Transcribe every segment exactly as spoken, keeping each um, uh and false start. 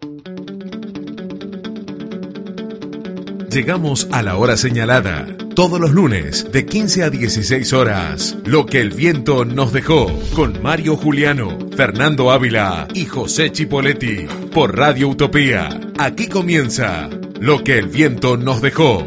Llegamos a la hora señalada, todos los lunes de quince a dieciséis horas. Lo que el viento nos dejó, con Mario Juliano, Fernando Ávila y José Chipoletti, por Radio Utopía. Aquí comienza Lo que el viento nos dejó.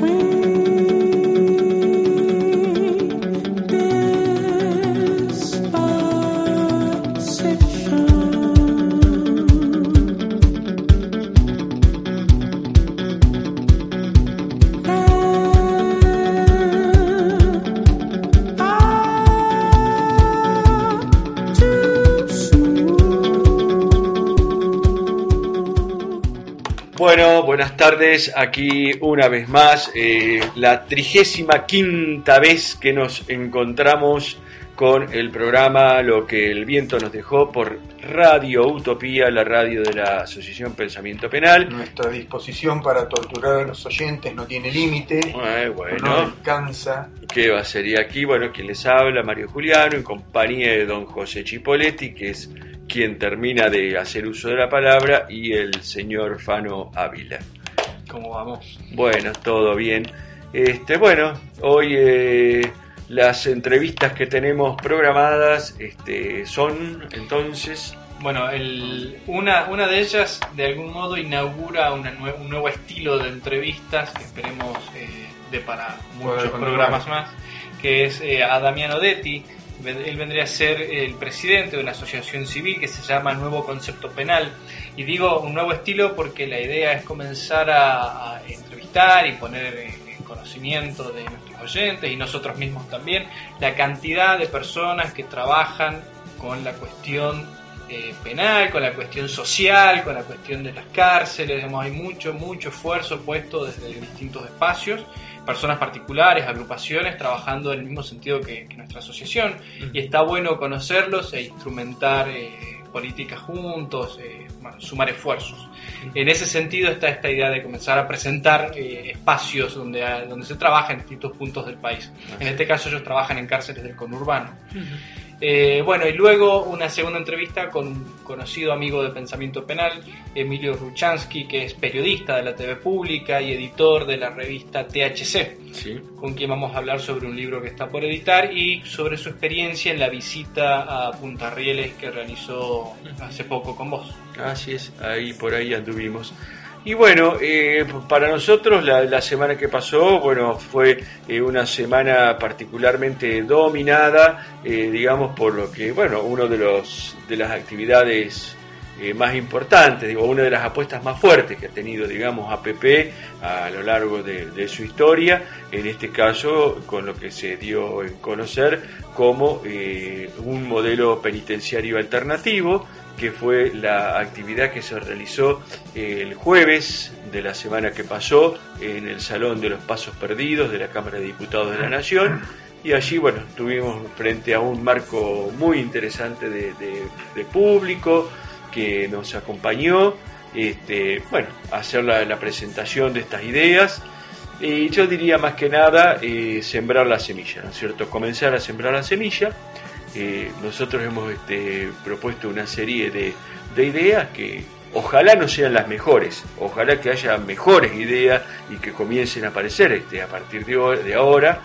Bueno, buenas tardes, aquí una vez más, eh, la trigésima quinta vez que nos encontramos con el programa Lo que el viento nos dejó por Radio Utopía, la radio de la Asociación Pensamiento Penal. Nuestra disposición para torturar a los oyentes no tiene límite, eh, bueno, no descansa. ¿Qué va a ser? Y aquí, bueno, quien les habla, Mario Juliano, en compañía de don José Chipoletti, que es quien termina de hacer uso de la palabra, y el señor Fano Ávila. ¿Cómo vamos? Bueno, todo bien. Este, bueno, hoy eh, las entrevistas que tenemos programadas este, son, entonces... Bueno, el, una, una de ellas de algún modo inaugura una nue- un nuevo estilo de entrevistas que esperemos eh, de para muchos programas más, que es eh, a Damiano Detti. Él vendría a ser el presidente de una asociación civil que se llama Nuevo Concepto Penal. Y digo un nuevo estilo porque la idea es comenzar a, a entrevistar y poner en conocimiento de nuestros oyentes y nosotros mismos también la cantidad de personas que trabajan con la cuestión eh, penal, con la cuestión social, con la cuestión de las cárceles. Digamos, hay mucho, mucho esfuerzo puesto desde distintos espacios, personas particulares, agrupaciones, trabajando en el mismo sentido que, que nuestra asociación, uh-huh. Y está bueno conocerlos e instrumentar eh, políticas juntos, eh, bueno, sumar esfuerzos. Uh-huh. En ese sentido está esta idea de comenzar a presentar eh, espacios donde, donde se trabaja en distintos puntos del país. Uh-huh. En este caso ellos trabajan en cárceles del conurbano. Uh-huh. Eh, bueno, y luego una segunda entrevista con un conocido amigo de Pensamiento Penal, Emilio Ruchansky, que es periodista de la T V Pública y editor de la revista T H C, sí. Con quien vamos a hablar sobre un libro que está por editar y sobre su experiencia en la visita a Punta Rieles que realizó hace poco con vos. Así es, ahí por ahí anduvimos. Y bueno, eh, para nosotros la, la semana que pasó, bueno, fue eh, una semana particularmente dominada, eh, digamos, por lo que, bueno, uno de los de las actividades eh, más importantes, digo, una de las apuestas más fuertes que ha tenido, digamos, A P P a lo largo de, de su historia, en este caso con lo que se dio en conocer como eh, un modelo penitenciario alternativo, que fue la actividad que se realizó el jueves de la semana que pasó en el Salón de los Pasos Perdidos de la Cámara de Diputados de la Nación. Y allí, bueno, estuvimos frente a un marco muy interesante de, de, de público que nos acompañó, este, bueno, a hacer la, la presentación de estas ideas. Y yo diría más que nada eh, sembrar la semilla, ¿no es cierto? Comenzar a sembrar la semilla. Eh, nosotros hemos este, propuesto una serie de, de ideas que ojalá no sean las mejores, ojalá que haya mejores ideas y que comiencen a aparecer este, a partir de, de ahora,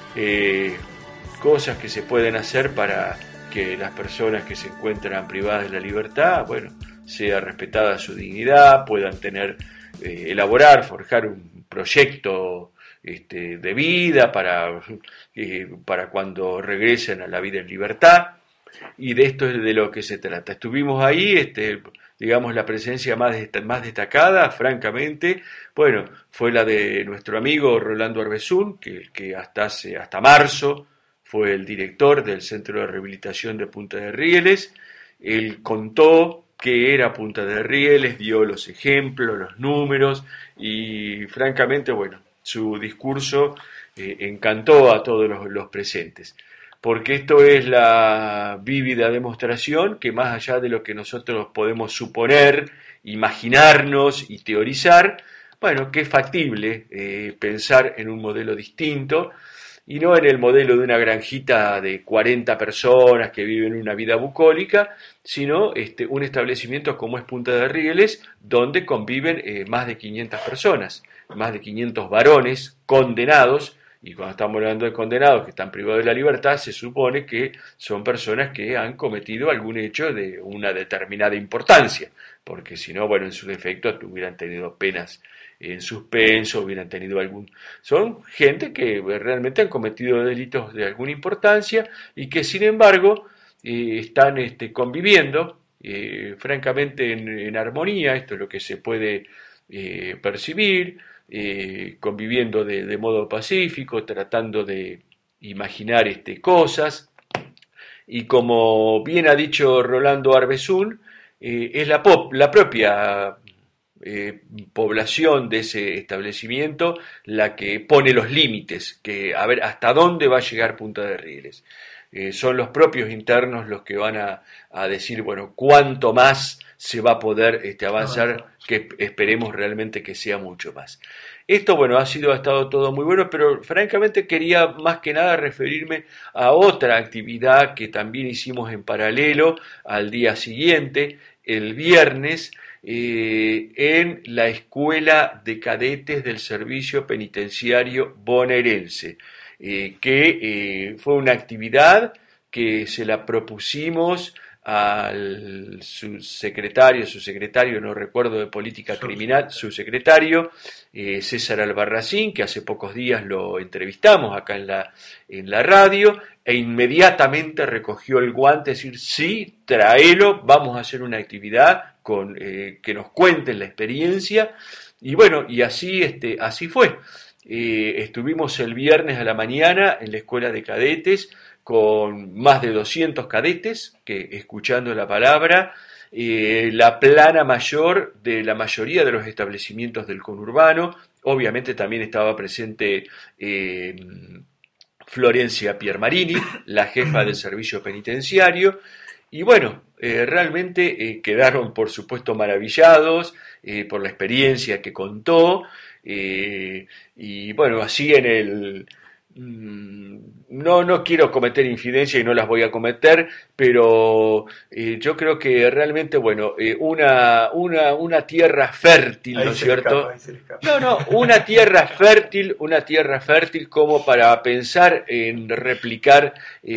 eh, cosas que se pueden hacer para que las personas que se encuentran privadas de la libertad, bueno, sea respetada su dignidad, puedan tener, eh, elaborar, forjar un proyecto Este, de vida para, eh, para cuando regresen a la vida en libertad, y de esto es de lo que se trata. Estuvimos ahí, este, digamos, la presencia más, dest- más destacada, francamente, bueno, fue la de nuestro amigo Rolando Arbezún, que, que hasta, hace, hasta marzo fue el director del Centro de Rehabilitación de Punta de Rieles. Él contó qué era Punta de Rieles, dio los ejemplos, los números, y francamente, bueno, su discurso eh, encantó a todos los, los presentes, porque esto es la vívida demostración que más allá de lo que nosotros podemos suponer, imaginarnos y teorizar, bueno, que es factible eh, pensar en un modelo distinto y no en el modelo de una granjita de cuarenta personas que viven una vida bucólica, sino este, un establecimiento como es Punta de Rieles, donde conviven eh, más de quinientas personas, más de quinientos varones condenados. Y cuando estamos hablando de condenados que están privados de la libertad, se supone que son personas que han cometido algún hecho de una determinada importancia, porque si no, bueno, en su defecto hubieran tenido penas en suspenso, hubieran tenido algún... Son gente que realmente han cometido delitos de alguna importancia y que sin embargo eh, están este, conviviendo eh, francamente en, en armonía. Esto es lo que se puede eh, percibir. Eh, conviviendo de, de modo pacífico, tratando de imaginar este, cosas, y como bien ha dicho Rolando Arbezún, eh, es la, pop, la propia eh, población de ese establecimiento la que pone los límites, que a ver hasta dónde va a llegar Punta de Rieles. Eh, son los propios internos los que van a, a decir, bueno, cuánto más se va a poder este, avanzar, que esperemos realmente que sea mucho más. Esto, bueno, ha sido, ha estado todo muy bueno, pero francamente quería más que nada referirme a otra actividad que también hicimos en paralelo al día siguiente, el viernes, eh, en la Escuela de Cadetes del Servicio Penitenciario Bonaerense, eh, que eh, fue una actividad que se la propusimos al subsecretario, subsecretario, no recuerdo, de política criminal, subsecretario, eh, César Albarracín, que hace pocos días lo entrevistamos acá en la, en la radio, e inmediatamente recogió el guante, es decir, sí, tráelo, vamos a hacer una actividad con, eh, que nos cuenten la experiencia, y bueno, y así, este, así fue. Eh, estuvimos el viernes a la mañana en la Escuela de Cadetes, con más de doscientos cadetes, que escuchando la palabra, eh, la plana mayor de la mayoría de los establecimientos del conurbano. Obviamente también estaba presente eh, Florencia Piermarini, la jefa del servicio penitenciario, y bueno, eh, realmente eh, quedaron por supuesto maravillados eh, por la experiencia que contó, eh, y bueno, así en el... No, no quiero cometer infidencia y no las voy a cometer, pero eh, yo creo que realmente, bueno, eh, una, una, una tierra fértil, ¿no es cierto? Escapa, no, no, una tierra fértil, una tierra fértil como para pensar en replicar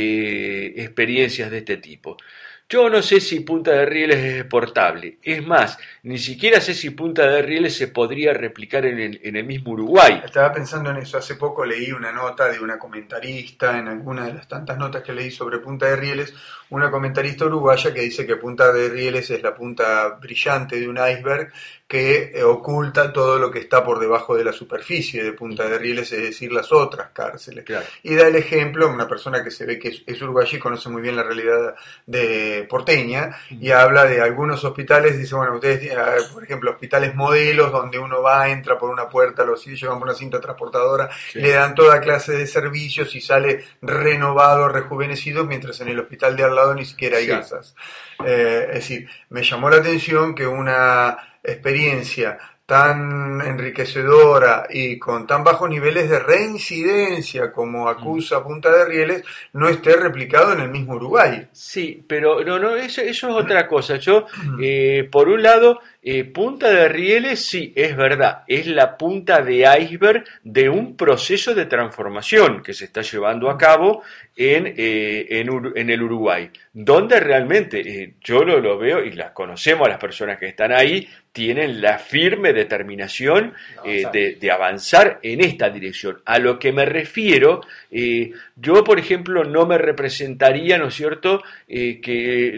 eh, experiencias de este tipo. Yo no sé si Punta de Rieles es exportable. Es más, ni siquiera sé si Punta de Rieles se podría replicar en el, en el mismo Uruguay. Estaba pensando en eso. Hace poco leí una nota de una comentarista, en alguna de las tantas notas que leí sobre Punta de Rieles, una comentarista uruguaya que dice que Punta de Rieles es la punta brillante de un iceberg que eh, oculta todo lo que está por debajo de la superficie de Punta de Rieles, es decir, las otras cárceles. Claro. Y da el ejemplo, una persona que se ve que es, es uruguaya y conoce muy bien la realidad de porteña, y habla de algunos hospitales, dice, bueno, ustedes, por ejemplo, hospitales modelos donde uno va, entra por una puerta, los llevan por una cinta transportadora, sí, le dan toda clase de servicios y sale renovado, rejuvenecido, mientras en el hospital de al lado ni siquiera hay sí. gasas. Eh, es decir, me llamó la atención que una experiencia tan enriquecedora y con tan bajos niveles de reincidencia como acusa Punta de Rieles no esté replicado en el mismo Uruguay. Sí, pero no, no, eso, eso es otra cosa. Yo, eh, por un lado, eh, Punta de Rieles, sí, es verdad, es la punta de iceberg de un proceso de transformación que se está llevando a cabo en, eh, en, en el Uruguay, donde realmente eh, yo lo, lo veo y las conocemos a las personas que están ahí, tienen la firme determinación eh, de, de avanzar en esta dirección. A lo que me refiero, eh, yo por ejemplo no me representaría, ¿no es cierto?, eh, que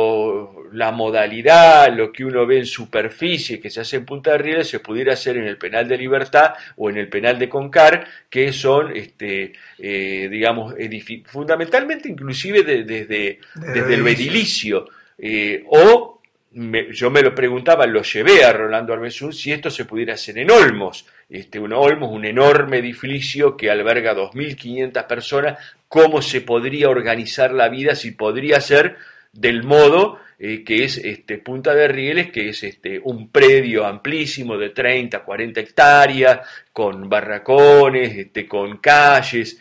lo, la modalidad, lo que uno ve en superficie que se hace en Punta de Rieles se pudiera hacer en el penal de Libertad o en el penal de Concar, que son, este, eh, digamos, edific- fundamentalmente inclusive de, de, de, de, desde lo edilicio, eh, o Me, yo me lo preguntaba, lo llevé a Rolando Arbezún, si esto se pudiera hacer en Olmos. Este, un Olmos, un enorme edificio que alberga dos mil quinientas personas, ¿cómo se podría organizar la vida si podría ser del modo eh, que es este, Punta de Rieles, que es este, un predio amplísimo de treinta, cuarenta hectáreas, con barracones, este, con calles?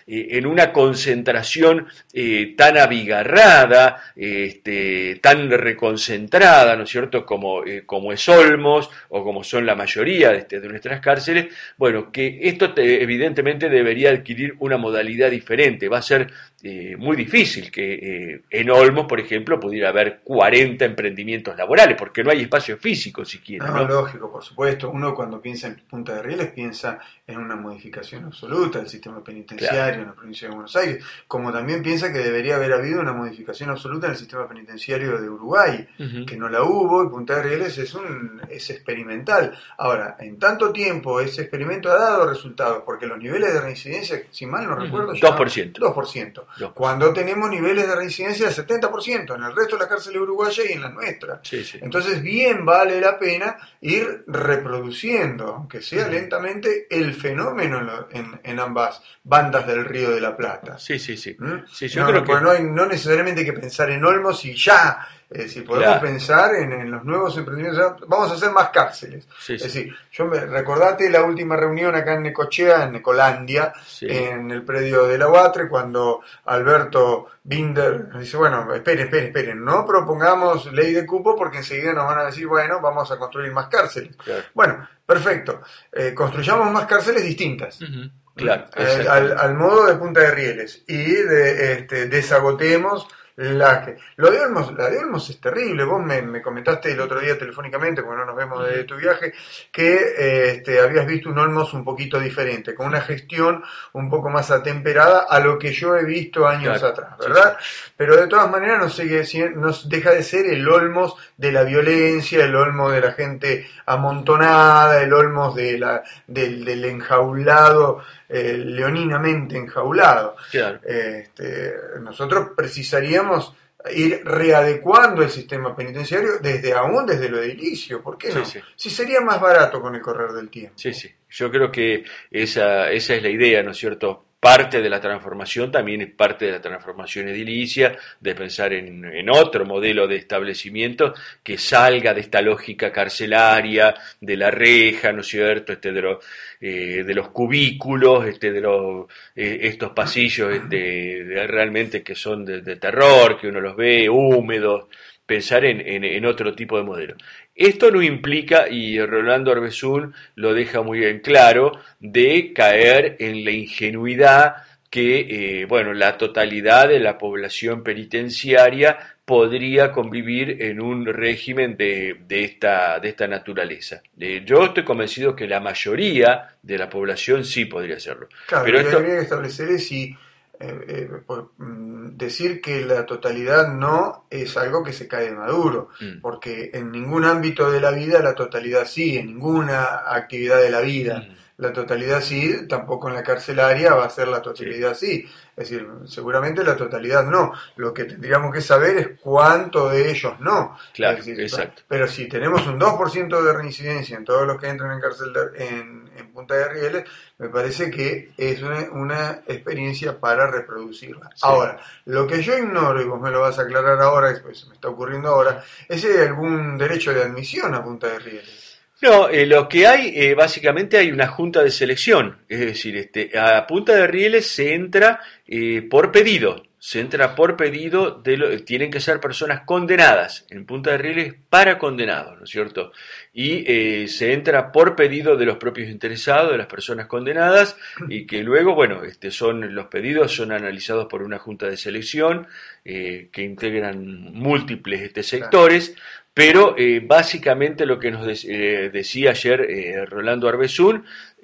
eh, en una concentración eh, tan abigarrada, este, tan reconcentrada, ¿no es cierto?, como, eh, como es Olmos o como son la mayoría de, este, de nuestras cárceles. Bueno, que esto te, evidentemente debería adquirir una modalidad diferente. Va a ser eh, muy difícil que eh, en Olmos, por ejemplo, pudiera haber cuarenta emprendimientos laborales, porque no hay espacio físico siquiera, No, ¿no? lógico, por supuesto. Uno cuando piensa en Punta de Rieles piensa en una modificación absoluta del sistema penitenciario, claro, en la provincia de Buenos Aires, como también piensa que debería haber habido una modificación absoluta en el sistema penitenciario de Uruguay, uh-huh. que no la hubo, y Punta de Rieles es, un, es experimental. Ahora, en tanto tiempo ese experimento ha dado resultados, porque los niveles de reincidencia, si mal no recuerdo, uh-huh. dos por ciento. dos por ciento. Cuando tenemos niveles de reincidencia del setenta por ciento en el resto de las cárceles uruguayas y en la nuestra. Sí, sí. Entonces, bien vale la pena ir reproduciendo, aunque sea uh-huh. lentamente, el fenómeno en, lo, en, en ambas bandas del Río de la Plata. Sí, sí, sí. ¿Mm? sí yo no, creo no, que... no, hay, no necesariamente hay que pensar en Olmos y ya. Es decir, podemos claro. pensar en, en los nuevos emprendimientos. Vamos a hacer más cárceles. Sí, es sí. decir, yo me, recordate la última reunión acá en Necochea, en Necolandia, sí. en el predio de la U A T R E, cuando Alberto Binder nos dice, bueno, esperen, esperen, esperen, no propongamos ley de cupo porque enseguida nos van a decir, bueno, vamos a construir más cárceles. Claro. Bueno, perfecto. Eh, construyamos más cárceles distintas. Uh-huh. Claro, al, al, al modo de Punta de Rieles. Y de, este, desagotemos la que... Lo de Olmos, la de Olmos es terrible. Vos me, me comentaste el otro día telefónicamente, cuando no nos vemos de tu viaje, que eh, este, habías visto un Olmos un poquito diferente, con una gestión un poco más atemperada a lo que yo he visto años claro. atrás, ¿verdad? Sí, sí. Pero de todas maneras no, sigue, no deja de ser el Olmos de la violencia, el Olmos de la gente amontonada, el Olmos de la, del, del enjaulado, eh, leoninamente enjaulado. Claro. Este, nosotros precisaríamos ir readecuando el sistema penitenciario desde aún desde lo edilicio, ¿por qué no? Sí, sí. Si sería más barato con el correr del tiempo. Sí, sí. Yo creo que esa, esa es la idea, ¿no es cierto? Parte de la transformación también es parte de la transformación edilicia, de pensar en, en otro modelo de establecimiento que salga de esta lógica carcelaria, de la reja, ¿no es cierto?, este, de, los, eh, de los cubículos, este, de los, eh, estos pasillos este, de, realmente que son de, de terror, que uno los ve húmedos, pensar en, en, en otro tipo de modelo. Esto no implica, y Rolando Arbezún lo deja muy bien claro, de caer en la ingenuidad que, eh, bueno, la totalidad de la población penitenciaria podría convivir en un régimen de, de, esta, de esta naturaleza. Eh, yo estoy convencido que la mayoría de la población sí podría hacerlo. Claro, pero lo que esto... habría que establecer es si Eh, eh, por, mm, decir que la totalidad no es algo que se cae de maduro, mm. porque en ningún ámbito de la vida la totalidad sí, en ninguna actividad de la vida mm. la totalidad sí, tampoco en la carcelaria va a ser la totalidad sí. sí. Es decir, seguramente la totalidad no. Lo que tendríamos que saber es cuánto de ellos no. Claro, es decir, exacto. Pero si tenemos un dos por ciento de reincidencia en todos los que entran en cárcel de, en, en Punta de Rieles, me parece que es una, una experiencia para reproducirla. Sí. Ahora, lo que yo ignoro, y vos me lo vas a aclarar ahora, pues se me está ocurriendo ahora, es si hay algún derecho de admisión a Punta de Rieles. No, eh, lo que hay, eh, básicamente hay una junta de selección, es decir, este, a Punta de Rieles se entra eh, por pedido, se entra por pedido, de lo, tienen que ser personas condenadas, en Punta de Rieles para condenados, ¿no es cierto? Y eh, se entra por pedido de los propios interesados, de las personas condenadas, y que luego, bueno, este, son los pedidos son analizados por una junta de selección eh, que integran múltiples este, sectores. Pero eh, básicamente lo que nos de, eh, decía ayer eh, Rolando Arbezún,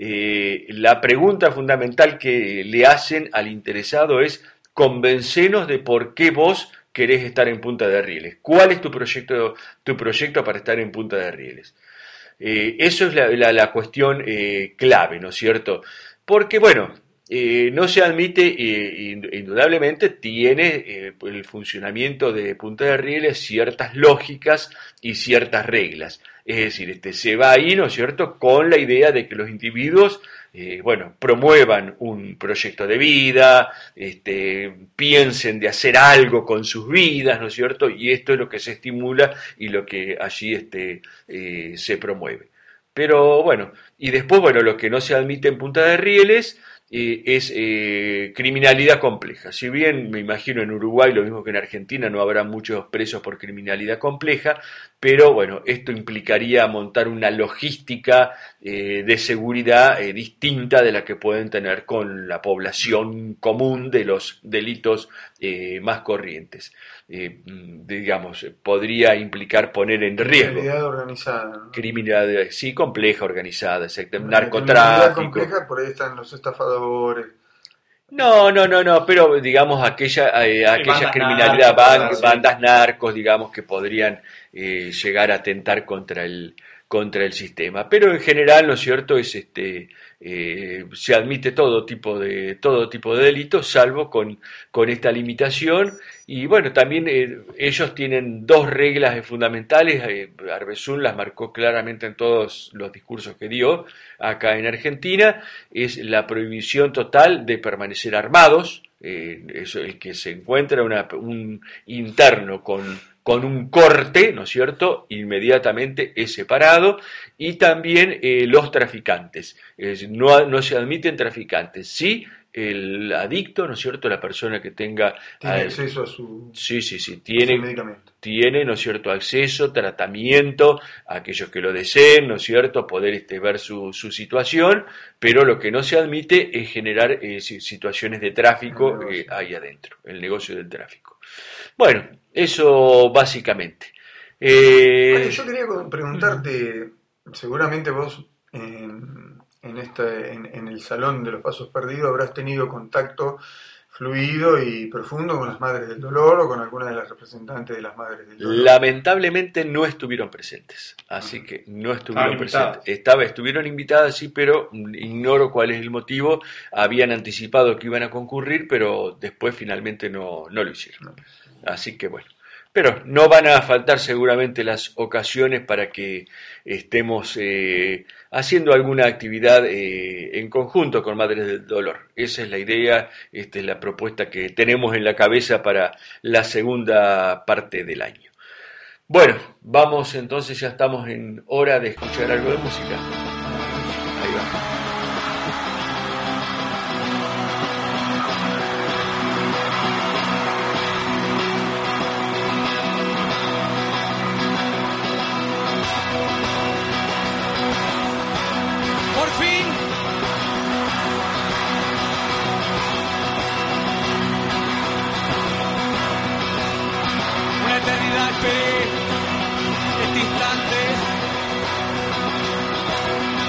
eh, la pregunta fundamental que le hacen al interesado es: convencenos de por qué vos querés estar en Punta de Rieles. ¿Cuál es tu proyecto, tu proyecto para estar en Punta de Rieles? Eh, eso es la, la, la cuestión eh, clave, ¿no es cierto? Porque, bueno, Eh, no se admite, eh, indudablemente tiene eh, el funcionamiento de Punta de Rieles ciertas lógicas y ciertas reglas. Es decir, este, se va ahí, ¿no es cierto?, con la idea de que los individuos, eh, bueno, promuevan un proyecto de vida, este, piensen de hacer algo con sus vidas, ¿no es cierto?, y esto es lo que se estimula y lo que allí este, eh, se promueve. Pero bueno, y después, bueno, lo que no se admite en Punta de Rieles eh, es eh, criminalidad compleja. Si bien me imagino en Uruguay, lo mismo que en Argentina, no habrá muchos presos por criminalidad compleja, pero bueno, esto implicaría montar una logística eh, de seguridad eh, distinta de la que pueden tener con la población común de los delitos eh, más corrientes. Eh, digamos, podría implicar poner en riesgo. Criminalidad organizada, ¿no? Criminalidad, sí, compleja, organizada, exactamente. La Narcotráfico. compleja, por ahí están los estafadores. No, no, no, no, pero digamos aquella, eh, aquella criminalidad, narcos, ban- sí. bandas narcos, digamos, que podrían eh, llegar a atentar contra el contra el sistema. Pero en general, ¿no es cierto?, es este eh, se admite todo tipo de todo tipo de delitos, salvo con, con esta limitación. Y bueno, también eh, ellos tienen dos reglas fundamentales. eh, Arbezún las marcó claramente en todos los discursos que dio acá en Argentina. Es la prohibición total de permanecer armados. Eh, eso, el que se encuentra una, un interno con, con un corte, ¿no es cierto?, inmediatamente es separado. Y también eh, los traficantes. Es, no, no se admiten traficantes. Sí, el adicto, ¿no es cierto?, la persona que tenga... Tiene eh, acceso a su, sí, sí, sí, a su tiene, medicamento. tiene, ¿no es cierto?, acceso, tratamiento, a aquellos que lo deseen, ¿no es cierto?, poder este, ver su, su situación, pero lo que no se admite es generar eh, situaciones de tráfico eh, ahí adentro, el negocio del tráfico. Bueno, eso básicamente. Eh, Mario, yo quería preguntarte, seguramente vos en, en, este, en, en el Salón de los Pasos Perdidos habrás tenido contacto fluido y profundo con las Madres del Dolor o con alguna de las representantes de las Madres del Dolor. Lamentablemente no estuvieron presentes, así uh-huh. que no estuvieron presentes. Estaba, estuvieron invitadas, sí, pero ignoro cuál es el motivo. Habían anticipado que iban a concurrir, pero después finalmente no, no lo hicieron. No. Así que bueno. Pero no van a faltar seguramente las ocasiones para que estemos eh, haciendo alguna actividad eh, en conjunto con Madres del Dolor. Esa es la idea, esta es la propuesta que tenemos en la cabeza para la segunda parte del año. Bueno, vamos entonces, ya estamos en hora de escuchar algo de música. Ahí va. Este instante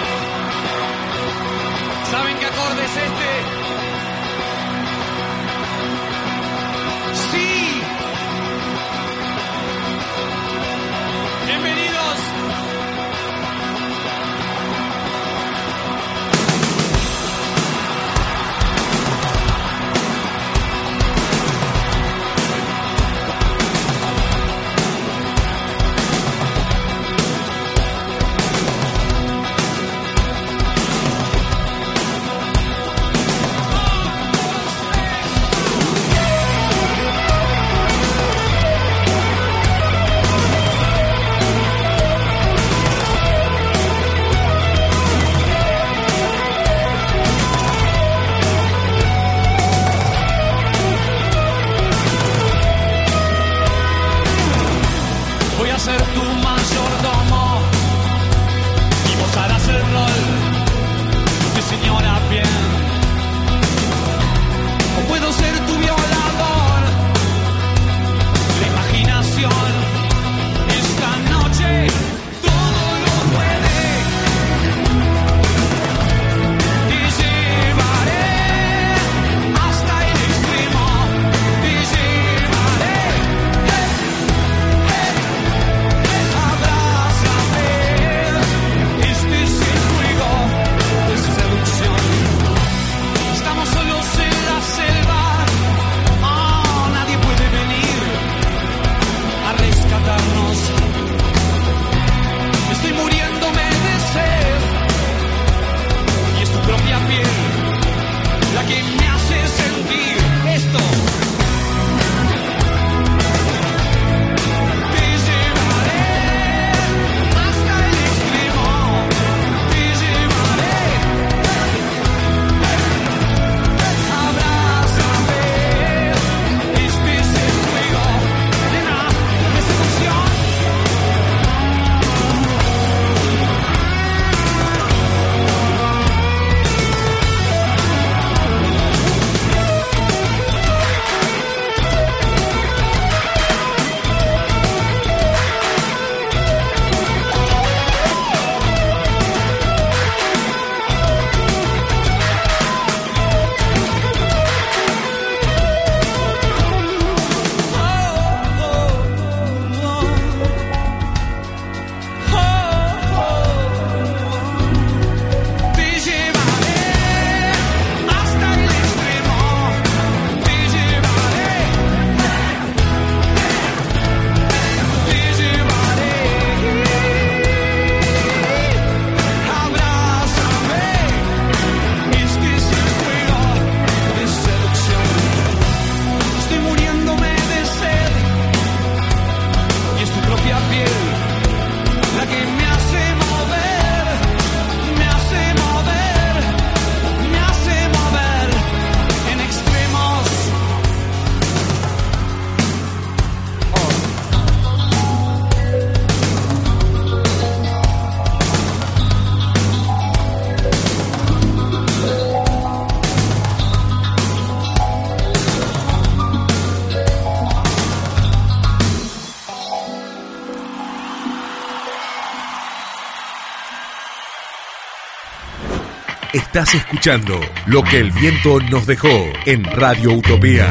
Estás escuchando Lo que el viento nos dejó en Radio Utopía.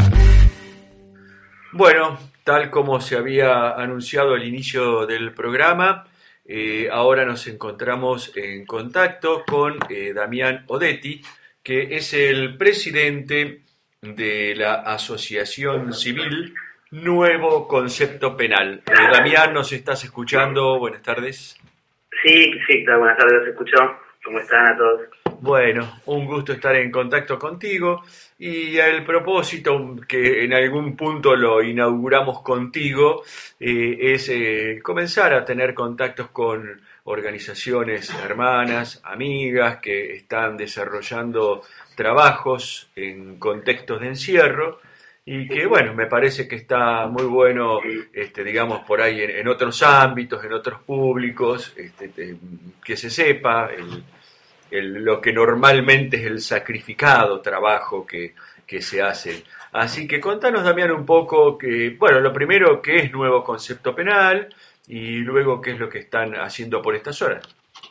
Bueno, tal como se había anunciado al inicio del programa, eh, ahora nos encontramos en contacto con eh, Damián Odetti, que es el presidente de la Asociación Civil Nuevo Concepto Penal. Eh, Damián, ¿nos estás escuchando? Buenas tardes. Sí, sí, buenas tardes, los escucho. ¿Cómo están a todos? Bueno, un gusto estar en contacto contigo y el propósito que en algún punto lo inauguramos contigo eh, es eh, comenzar a tener contactos con organizaciones hermanas, amigas que están desarrollando trabajos en contextos de encierro y que, bueno, me parece que está muy bueno, este, digamos, por ahí en, en otros ámbitos, en otros públicos, este, te, que se sepa el, el, lo que normalmente es el sacrificado trabajo que, que se hace. Así que contanos, Damián, un poco, que, bueno, lo primero, ¿qué es Nuevo Concepto Penal? Y luego, ¿qué es lo que están haciendo por estas horas?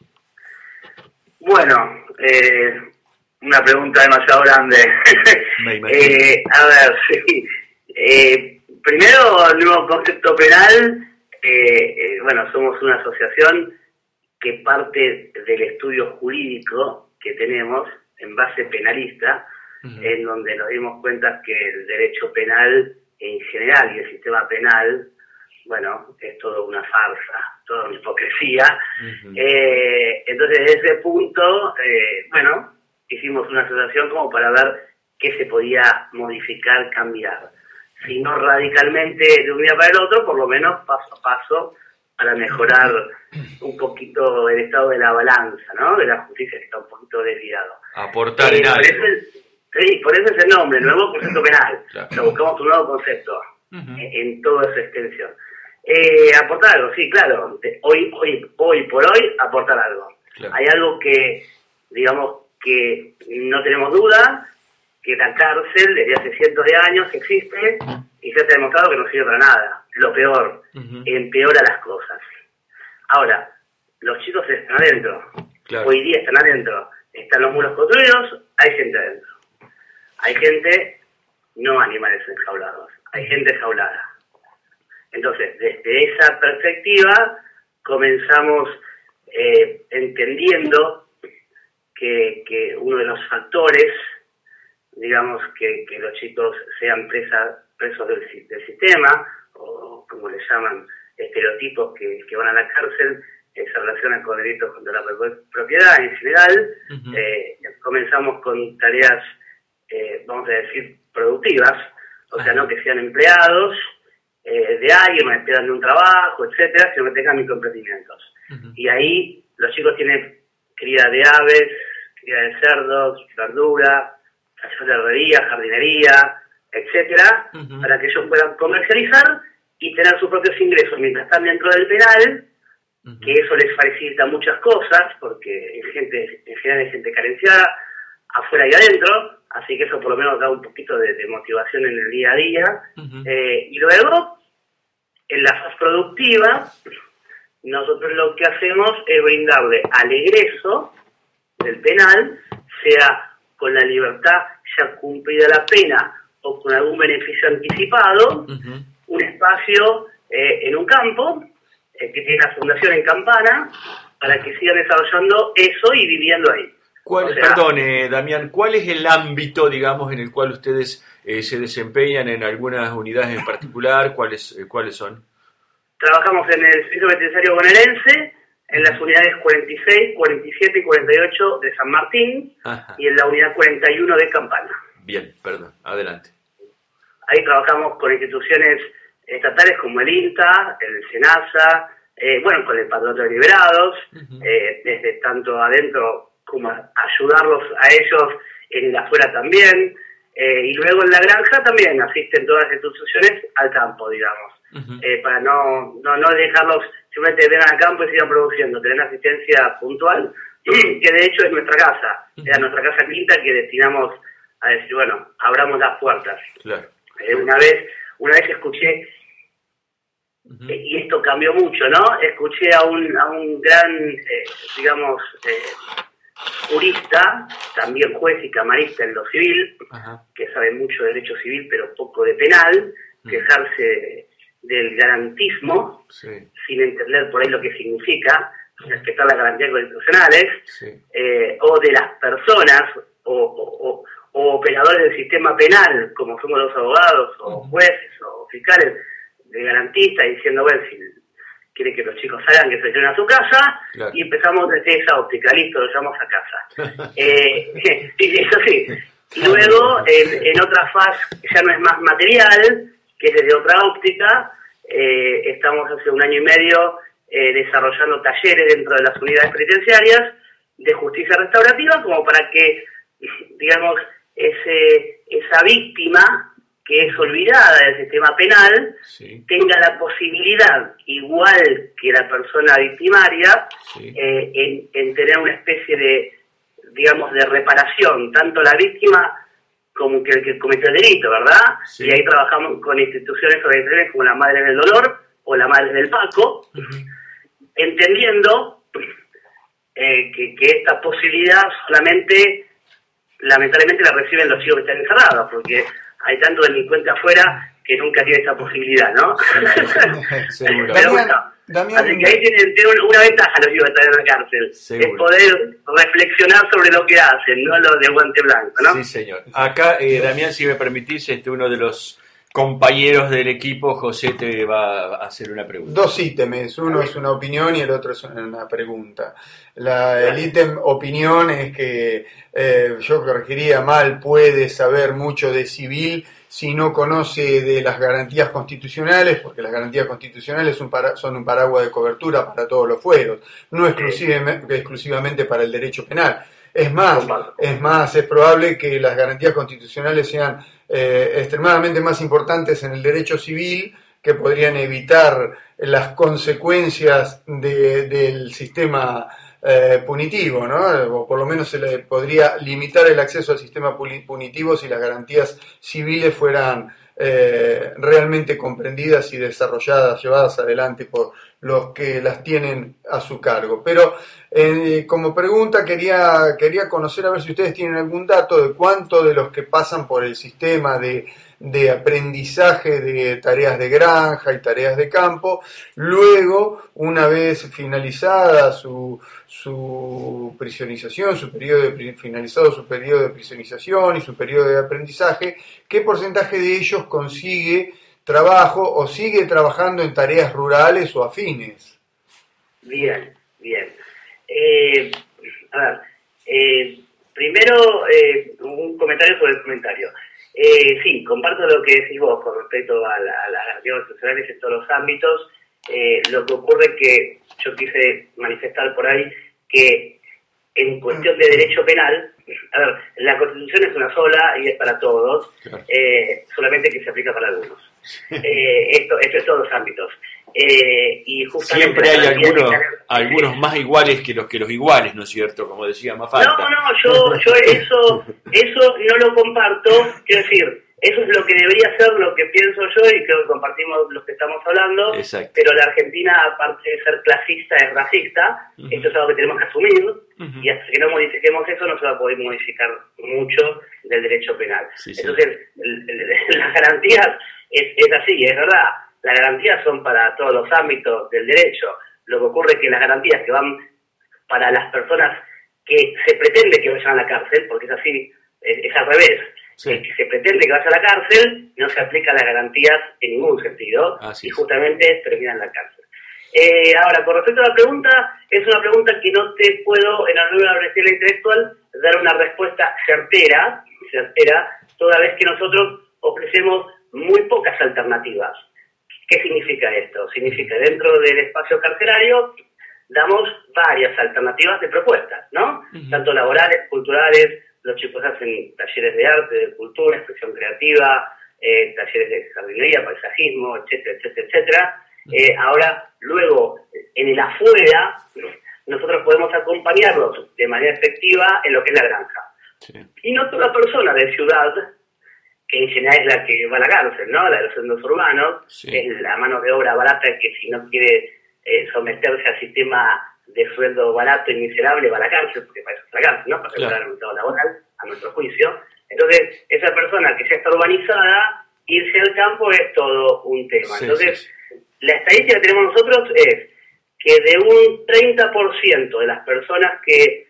Bueno, eh, una pregunta demasiado grande. Me imagino. eh, a ver, sí. Eh, primero, el Nuevo Concepto Penal, eh, eh, bueno, somos una asociación que parte del estudio jurídico que tenemos en base penalista, uh-huh. en donde nos dimos cuenta que el derecho penal en general y el sistema penal, bueno, es todo una farsa, toda una hipocresía. Uh-huh. Eh, entonces, desde ese punto, eh, bueno, hicimos una asociación como para ver qué se podía modificar, cambiar. Si no radicalmente de un día para el otro, por lo menos paso a paso para mejorar un poquito el estado de la balanza, ¿no? De la justicia, que está un poquito desviado. Aportar eh, en algo. Sí, por eso es el nombre, el Nuevo Concepto Penal. Claro. O sea, buscamos un nuevo concepto uh-huh. en, en toda su extensión. Eh, aportar algo, sí, claro. Hoy, hoy, hoy por hoy, aportar algo. Claro. Hay algo que, digamos, que no tenemos duda, que la cárcel desde hace cientos de años existe y se ha demostrado que no sirve para nada. Lo peor, uh-huh. empeora las cosas. Ahora, los chicos están adentro. Claro. Hoy día están adentro. Están los muros construidos, hay gente adentro. Hay gente, no animales enjaulados, hay gente enjaulada. Entonces, desde esa perspectiva, comenzamos eh, entendiendo que, que uno de los factores, digamos, que, que los chicos sean presa, presos del, del sistema, o como le llaman, estereotipos que, que van a la cárcel, eh, se relacionan con delitos contra la propiedad en general. Uh-huh. eh, comenzamos con tareas, eh, vamos a decir, productivas, o uh-huh. sea, no que sean empleados eh, de alguien, me esperan de un trabajo, etcétera, sino que tengan microemprendimientos. Uh-huh. Y ahí los chicos tienen cría de aves, cría de cerdos, verdura, taller de herrería, jardinería, etcétera, uh-huh. para que ellos puedan comercializar y tener sus propios ingresos mientras están dentro del penal, uh-huh. que eso les facilita muchas cosas, porque en, gente, en general hay gente carenciada, afuera y adentro, así que eso por lo menos da un poquito de, de motivación en el día a día. Uh-huh. Eh, y luego, en la fase productiva, nosotros lo que hacemos es brindarle al egreso del penal, sea con la libertad ya cumplida la pena o con algún beneficio anticipado, uh-huh. un espacio eh, en un campo eh, que tiene la fundación en Campana para que sigan desarrollando eso y viviendo ahí. ¿Cuál, o sea, perdón, eh, Damián, ¿cuál es el ámbito, digamos, en el cual ustedes eh, se desempeñan en algunas unidades en particular? ¿Cuáles, eh, cuáles son? Trabajamos en el Servicio Penitenciario Bonaerense, en las unidades cuarenta y seis, cuarenta y siete y cuarenta y ocho de San Martín, ajá. y en la unidad cuarenta y uno de Campana. Bien, perdón, adelante. Ahí trabajamos con instituciones estatales como el INTA, el SENASA, eh, bueno, con el Patronato de Liberados, uh-huh. eh, desde tanto adentro como ayudarlos a ellos en el afuera también, eh, y luego en la granja también asisten todas las instituciones al campo, digamos, uh-huh. eh, para no, no, no dejarlos simplemente vengan al campo y sigan produciendo, tener asistencia puntual, que de hecho es nuestra casa, uh-huh. era nuestra casa quinta que destinamos a decir, bueno, abramos las puertas. Claro. Eh, una vez, una vez escuché, uh-huh. eh, y esto cambió mucho, ¿no? Escuché a un, a un gran, eh, digamos, eh, jurista también juez y camarista en lo civil, Ajá. que sabe mucho de derecho civil pero poco de penal, mm. quejarse de, del garantismo, sí. sin entender por ahí lo que significa, respetar las garantías constitucionales, sí. eh, o de las personas o, o, o, o operadores del sistema penal, como somos los abogados, o jueces, o fiscales, de garantistas, diciendo, bueno, si quiere que los chicos salgan, que se lleven a su casa, claro. y empezamos desde esa óptica, listo, lo llevamos a casa. eh, eso sí. Y luego, en, en otra fase, ya no es más material, que es desde otra óptica, eh, estamos hace un año y medio eh, desarrollando talleres dentro de las unidades penitenciarias de justicia restaurativa, como para que, digamos, ese esa víctima que es olvidada del sistema penal, sí. tenga la posibilidad, igual que la persona victimaria, sí. eh, en, en tener una especie de, digamos, de reparación, tanto la víctima como que el que cometió el delito, ¿verdad? Sí. Y ahí trabajamos con instituciones organizaciones como la Madre del Dolor o la Madre del Paco, uh-huh. entendiendo eh, que, que esta posibilidad solamente, lamentablemente, la reciben los chicos que están encerrados, porque hay tanto delincuente afuera que nunca tiene esa posibilidad, ¿no? Seguro. Pero bueno, Damián, así que ahí tienen, tienen una ventaja los chicos que están en la cárcel, seguro. Es poder reflexionar sobre lo que hacen, no lo de guante blanco, ¿no? Sí, señor. Acá, eh, Damián, si me permitís, este uno de los compañeros del equipo, José, te va a hacer una pregunta. Dos ítems, uno es una opinión y el otro es una pregunta. La, el ítem opinión es que eh, yo corregiría mal, puede saber mucho de civil si no conoce de las garantías constitucionales, porque las garantías constitucionales son, para, son un paraguas de cobertura para todos los fueros, no exclusivamente, exclusivamente para el derecho penal. Es más, es más, es probable que las garantías constitucionales sean eh, extremadamente más importantes en el derecho civil, que podrían evitar las consecuencias de, del sistema eh, punitivo, ¿no? O por lo menos se le podría limitar el acceso al sistema punitivo si las garantías civiles fueran eh, realmente comprendidas y desarrolladas, llevadas adelante por los que las tienen a su cargo. Pero eh, como pregunta quería, quería conocer a ver si ustedes tienen algún dato de cuánto de los que pasan por el sistema de, de aprendizaje de tareas de granja y tareas de campo, luego, una vez finalizada su, su prisionización, su periodo de, finalizado su periodo de prisionización y su periodo de aprendizaje, ¿qué porcentaje de ellos consigue trabajo o sigue trabajando en tareas rurales o afines? Bien, bien. Eh, a ver, eh, primero eh, un comentario sobre el comentario. Eh, sí, comparto lo que decís vos con respecto a, la, a las garantías constitucionales en todos los ámbitos. Eh, lo que ocurre es que yo quise manifestar por ahí que en cuestión de derecho penal, a ver, la Constitución es una sola y es para todos, eh, solamente que se aplica para algunos. Eh, esto, esto es todos los ámbitos. Eh, y siempre hay algunos, que... algunos más iguales que los que los iguales, ¿no es cierto? Como decía Mafalda. No, no, yo, yo eso, eso no lo comparto. Quiero decir, eso es lo que debería ser, lo que pienso yo, y creo que compartimos los que estamos hablando. Exacto. Pero la Argentina, aparte de ser clasista, es racista. Uh-huh. Esto es algo que tenemos que asumir. Uh-huh. Y hasta que no modifiquemos eso, no se va a poder modificar mucho del derecho penal. Sí, sí. Entonces, el, el, las garantías es, es así, es verdad. Las garantías son para todos los ámbitos del derecho. Lo que ocurre es que las garantías que van para las personas que se pretende que vayan a la cárcel, porque es así, es, es al revés. Sí. Que se pretende que vaya a la cárcel, no se aplican las garantías en ningún sentido, así y justamente termina en la cárcel. Eh, ahora, con respecto a la pregunta, es una pregunta que no te puedo, en la nueva honestidad intelectual, dar una respuesta certera, certera, toda vez que nosotros ofrecemos muy pocas alternativas. ¿Qué significa esto? Significa dentro del espacio carcelario damos varias alternativas de propuestas, ¿no? Uh-huh. Tanto laborales, culturales, los chicos hacen talleres de arte, de cultura, expresión creativa, eh, talleres de jardinería, paisajismo, etcétera, etcétera, etcétera. Uh-huh. Eh, ahora, luego, en el afuera, nosotros podemos acompañarlos de manera efectiva en lo que es la granja. Sí. Y no toda persona de ciudad, que en general es la que va a la cárcel, ¿no? La de los centros urbanos, sí. Es la mano de obra barata que si no quiere eh, someterse al sistema de sueldo barato y miserable va a la cárcel, porque para eso es la cárcel, ¿no? Para regular el mercado laboral, a nuestro juicio. Entonces, esa persona que ya está urbanizada, irse al campo es todo un tema. Sí, Entonces, sí, sí. la estadística que tenemos nosotros es que de un treinta por ciento de las personas que,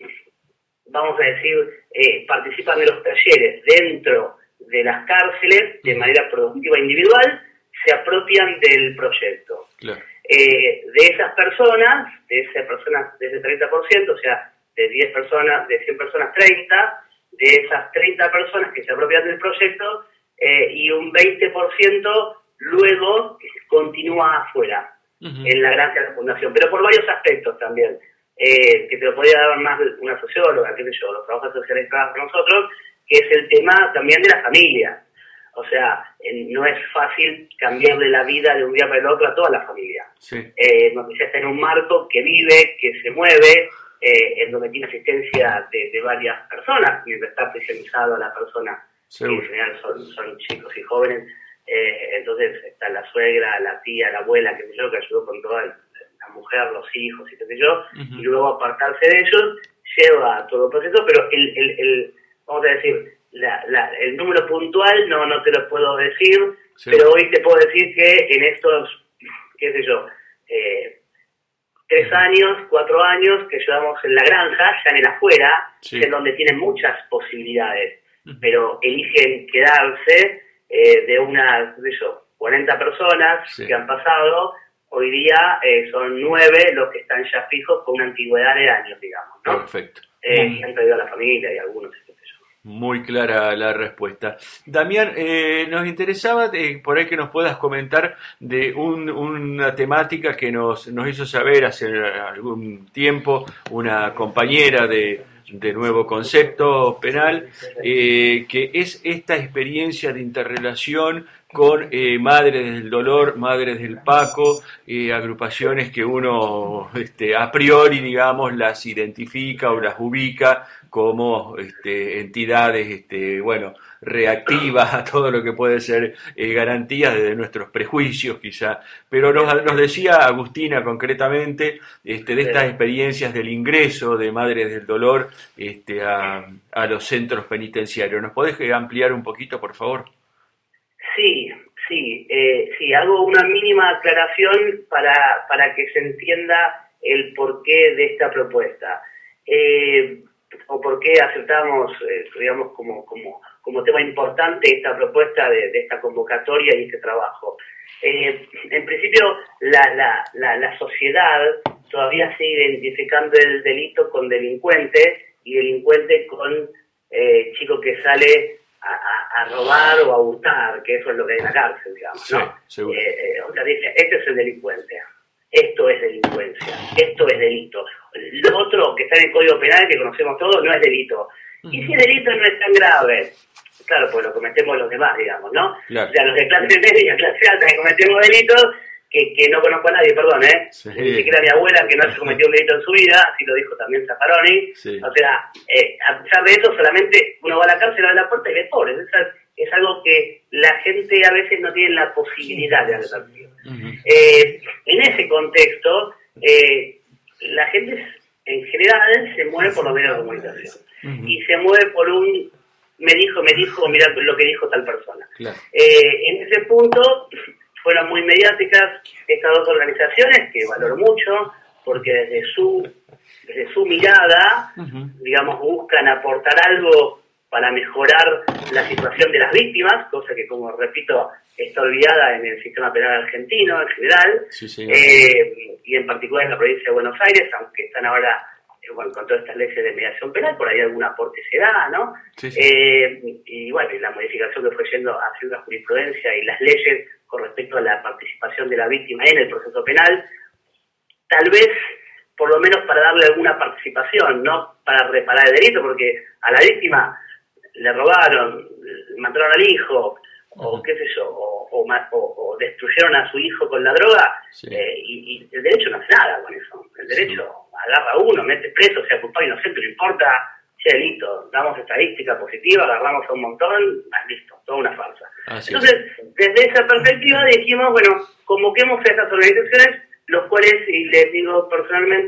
vamos a decir, eh, participan de los talleres dentro de las cárceles de manera productiva individual, se apropian del proyecto. Claro. Eh, de esas personas, de esas personas, de ese treinta por ciento, o sea, de diez personas, de cien personas, treinta, de esas treinta personas que se apropian del proyecto, eh, y un veinte por ciento luego continúa afuera, uh-huh. en la gracia de la fundación, pero por varios aspectos también, eh, que te lo podría dar más una socióloga, qué sé yo, los trabajadores sociales que trabajan con nosotros, que es el tema también de la familia. O sea, eh, no es fácil cambiarle la vida de un día para el otro a toda la familia. Sí. Eh, donde ya está en un marco que vive, que se mueve, eh, en donde tiene asistencia de, de varias personas, mientras está especializado la persona, Seguro. que en general son, son chicos y jóvenes. Eh, entonces está la suegra, la tía, la abuela, que sé yo, que ayudó con toda la mujer, los hijos y qué sé yo, uh-huh. y luego apartarse de ellos lleva todo el proceso, pero el, el, el vamos a decir, La, la, el número puntual no no te lo puedo decir, sí. pero hoy te puedo decir que en estos, qué sé yo, eh, tres años, cuatro años que llevamos en la granja, ya en el afuera, sí. en donde tienen muchas posibilidades, uh-huh. pero eligen quedarse eh, de unas, qué sé yo, cuarenta personas sí. que han pasado, hoy día eh, son nueve los que están ya fijos con una antigüedad de años, digamos, ¿no? Perfecto. Eh, que han traído a la familia y algunos. Muy clara la respuesta. Damián, eh, nos interesaba eh, por ahí que nos puedas comentar de un, una temática que nos, nos hizo saber hace algún tiempo una compañera de, de Nuevo Concepto Penal, eh, que es esta experiencia de interrelación con eh, Madres del Dolor, Madres del Paco, eh, agrupaciones que uno este, a priori, digamos, las identifica o las ubica como este, entidades, este, bueno, reactivas a todo lo que puede ser eh, garantías desde nuestros prejuicios quizá. Pero nos, nos decía Agustina concretamente este, de estas experiencias del ingreso de Madres del Dolor este, a, a los centros penitenciarios. ¿Nos podés ampliar un poquito, por favor? Sí, sí, eh, sí, hago una mínima aclaración para, para que se entienda el porqué de esta propuesta. Eh, o por qué aceptamos, eh, digamos, como, como, como tema importante esta propuesta de, de esta convocatoria y este trabajo. Eh, en principio, la, la, la, la sociedad todavía sigue identificando el delito con delincuente y delincuente con eh, chico que sale a, a, a robar o a hurtar, que eso es lo que hay en la cárcel, digamos, ¿no? Sí, seguro. Eh, eh, o sea, dice, este es el delincuente. Esto es delincuencia, esto es delito. Lo otro que está en el Código Penal, que conocemos todos, no es delito. Uh-huh. Y si el delito no es tan grave, claro, pues lo cometemos los demás, digamos, ¿no? Claro. O sea, los de clase media y clase alta que cometemos delitos, que, que no conozco a nadie, perdón, ¿eh? Sí. Ni siquiera a mi abuela, que no se cometió un delito en su vida, así lo dijo también Zaffaroni. Sí. O sea, eh, a pesar de eso, solamente uno va a la cárcel, abre la puerta y ve pobres. Es, es algo que la gente a veces no tiene la posibilidad de advertir. Uh-huh. Eh, en ese contexto, eh, la gente en general se mueve por los medios de comunicación. Uh-huh. Y se mueve por un, me dijo, me dijo, mira lo que dijo tal persona. Claro. Eh, en ese punto fueron muy mediáticas estas dos organizaciones, que valoro mucho, porque desde su, desde su mirada, uh-huh. digamos, buscan aportar algo para mejorar la situación de las víctimas, cosa que, como repito, está olvidada en el sistema penal argentino en general, sí, sí, eh, y en particular en la provincia de Buenos Aires, aunque están ahora eh, bueno, con todas estas leyes de mediación penal, por ahí algún aporte se da, ¿no? Sí, sí. Eh, y bueno, y la modificación que fue yendo hacia la jurisprudencia y las leyes con respecto a la participación de la víctima en el proceso penal, tal vez por lo menos para darle alguna participación, no para reparar el delito, porque a la víctima le robaron, mataron al hijo, o qué sé yo, o, o, o, o destruyeron a su hijo con la droga, sí. eh, y, y el derecho no hace nada con eso. El derecho sí. agarra a uno, mete preso, sea culpable o inocente, no importa, sea delito. Damos estadística positiva, agarramos a un montón, ah, listo, toda una farsa. Así Entonces, es. desde esa perspectiva dijimos, bueno, convoquemos a estas organizaciones, los cuales, y les digo personalmente,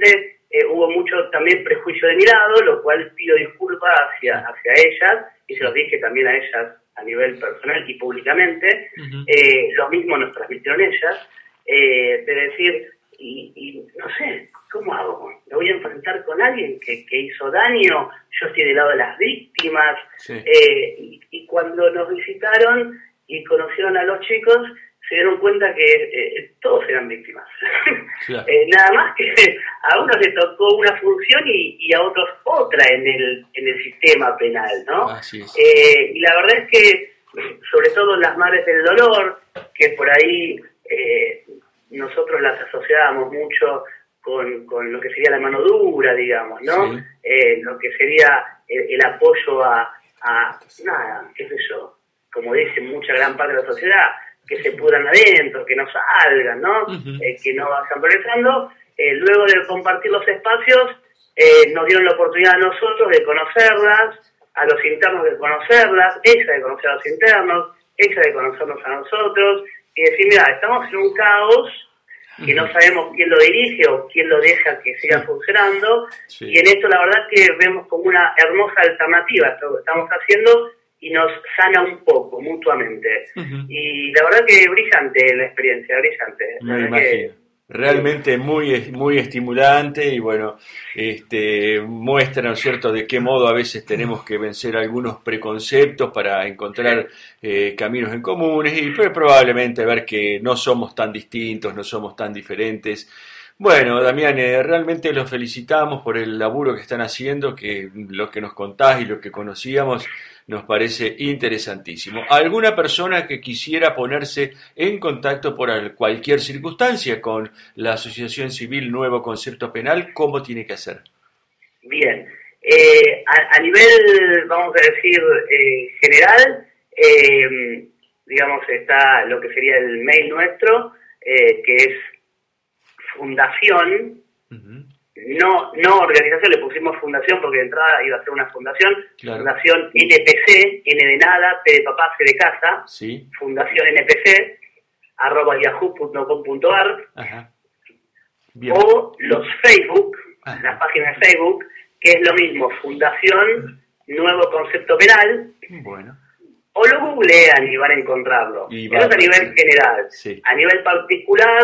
eh, hubo mucho también prejuicio de mi lado, lo cual pido disculpas hacia, hacia ellas, y se los dije también a ellas a nivel personal y públicamente. Uh-huh. eh, lo mismo nos transmitieron ellas, eh, de decir, y, y no sé, ¿cómo hago? ¿Me voy a enfrentar con alguien que, que hizo daño? Yo estoy del lado de las víctimas. Sí. Eh, y, y cuando nos visitaron y conocieron a los chicos, se dieron cuenta que eh, todos eran víctimas. Claro. eh, nada más que a unos les tocó una función y, y a otros otra en el en el sistema penal, ¿no? Así es. Eh, y la verdad es que, sobre todo las madres del dolor, que por ahí eh, nosotros las asociábamos mucho con, con lo que sería la mano dura, digamos, ¿no? Sí. Eh, lo que sería el, el apoyo a, a, nada, qué sé yo, como dice mucha gran parte de la sociedad, que se pudran adentro, que no salgan, ¿no? Uh-huh. Eh, que no vayan progresando. Eh, luego de compartir los espacios, eh, nos dieron la oportunidad a nosotros de conocerlas, a los internos de conocerlas, ella de conocer a los internos, ella de conocernos a nosotros, y decir, mira, estamos en un caos que no sabemos quién lo dirige o quién lo deja que siga funcionando, sí. Y en esto la verdad que vemos como una hermosa alternativa esto que estamos haciendo, y nos sana un poco mutuamente. Uh-huh. Y la verdad que brillante la experiencia, brillante. Me imagino. Que... Realmente muy muy estimulante y bueno, este muestra, ¿no es cierto?, de qué modo a veces tenemos que vencer algunos preconceptos para encontrar eh, caminos en comunes y pues, probablemente ver que no somos tan distintos, no somos tan diferentes. Bueno, Damián, eh, realmente los felicitamos por el laburo que están haciendo, que lo que nos contás y lo que conocíamos nos parece interesantísimo. ¿Alguna persona que quisiera ponerse en contacto por cualquier circunstancia con la Asociación Civil Nuevo Concepto Penal, cómo tiene que hacer? Bien, eh, a, a nivel, vamos a decir, eh, general, eh, digamos, está lo que sería el mail nuestro, eh, que es fundación, uh-huh. no no organización, le pusimos fundación porque de entrada iba a ser una fundación, claro. Fundación N P C, N de nada, P de papá, C de casa, sí. Fundación N P C, arroba yahoo punto com punto ar, o los Facebook, Ajá. las páginas de Facebook, que es lo mismo, Fundación Nuevo Concepto Penal, bueno. o lo googlean y van a encontrarlo. Eso es a nivel general. Sí. A nivel particular,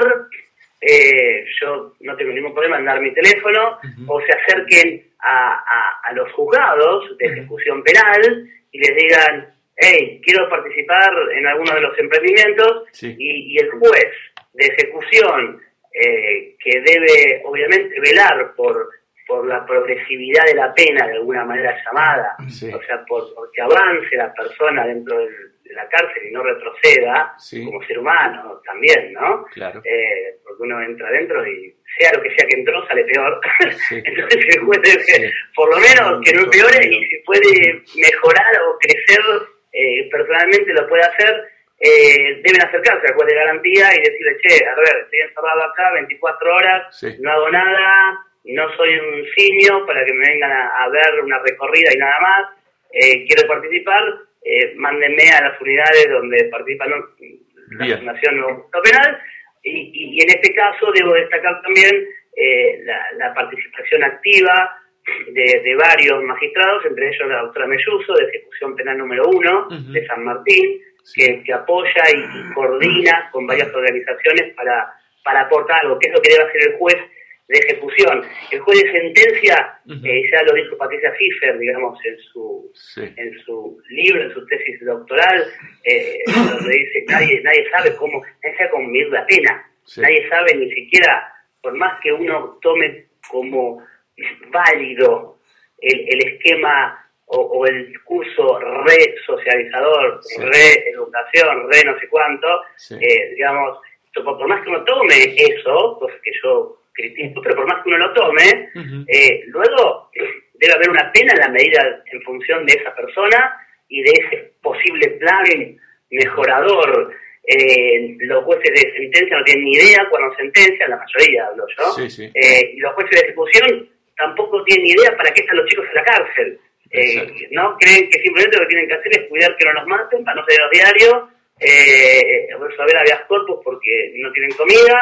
Eh, yo no tengo ningún problema en dar mi teléfono, uh-huh. o se acerquen a, a, a los juzgados de ejecución penal y les digan, hey, quiero participar en alguno de los emprendimientos, sí. y, y el juez de ejecución, eh, que debe obviamente velar por, por la progresividad de la pena, de alguna manera llamada, sí. o sea, por, por que avance la persona dentro del de la cárcel y no retroceda, sí. como ser humano también, ¿no? Claro. Eh, porque uno entra adentro y sea lo que sea que entró, sale peor. Sí. Entonces el juez debe, sí. por lo menos que no empeore, y si puede mejorar o crecer eh, personalmente lo puede hacer, eh, deben acercarse al juez de garantía y decirle, che, a ver, estoy encerrado acá veinticuatro horas, sí. no hago nada, no soy un simio para que me vengan a, a ver una recorrida y nada más, eh, quiero participar. Eh, mándenme a las unidades donde participan la Bien. Fundación Nuevo Penal, y, y, y en este caso debo destacar también eh, la, la participación activa de, de varios magistrados, entre ellos la doctora Melluso, de Ejecución Penal número uno, uh-huh. de San Martín, sí. que, que apoya y, y coordina con varias organizaciones para, para aportar algo, que es lo que debe hacer el juez de ejecución. El juez de sentencia, uh-huh. eh, ya lo dijo Patricia Fischer, digamos, en su sí. en su libro, en su tesis doctoral, eh, donde dice, nadie nadie sabe cómo, nadie sabe cómo medir la pena, sí. nadie sabe ni siquiera, por más que uno tome como válido el, el esquema o, o el curso re-socializador, sí. re-educación, re no sé cuánto, sí. eh, digamos, por más que uno tome eso, cosa que yo critico, pero por más que uno lo tome, uh-huh. eh, luego debe haber una pena en la medida en función de esa persona y de ese posible plan mejorador. Eh, los jueces de sentencia no tienen ni idea cuando sentencian, la mayoría hablo yo, sí, sí. Eh, y los jueces de ejecución tampoco tienen ni idea para qué están los chicos en la cárcel. Eh, no creen que simplemente lo que tienen que hacer es cuidar que no los maten para no salir a los diarios, eh, resolver habeas corpus porque no tienen comida,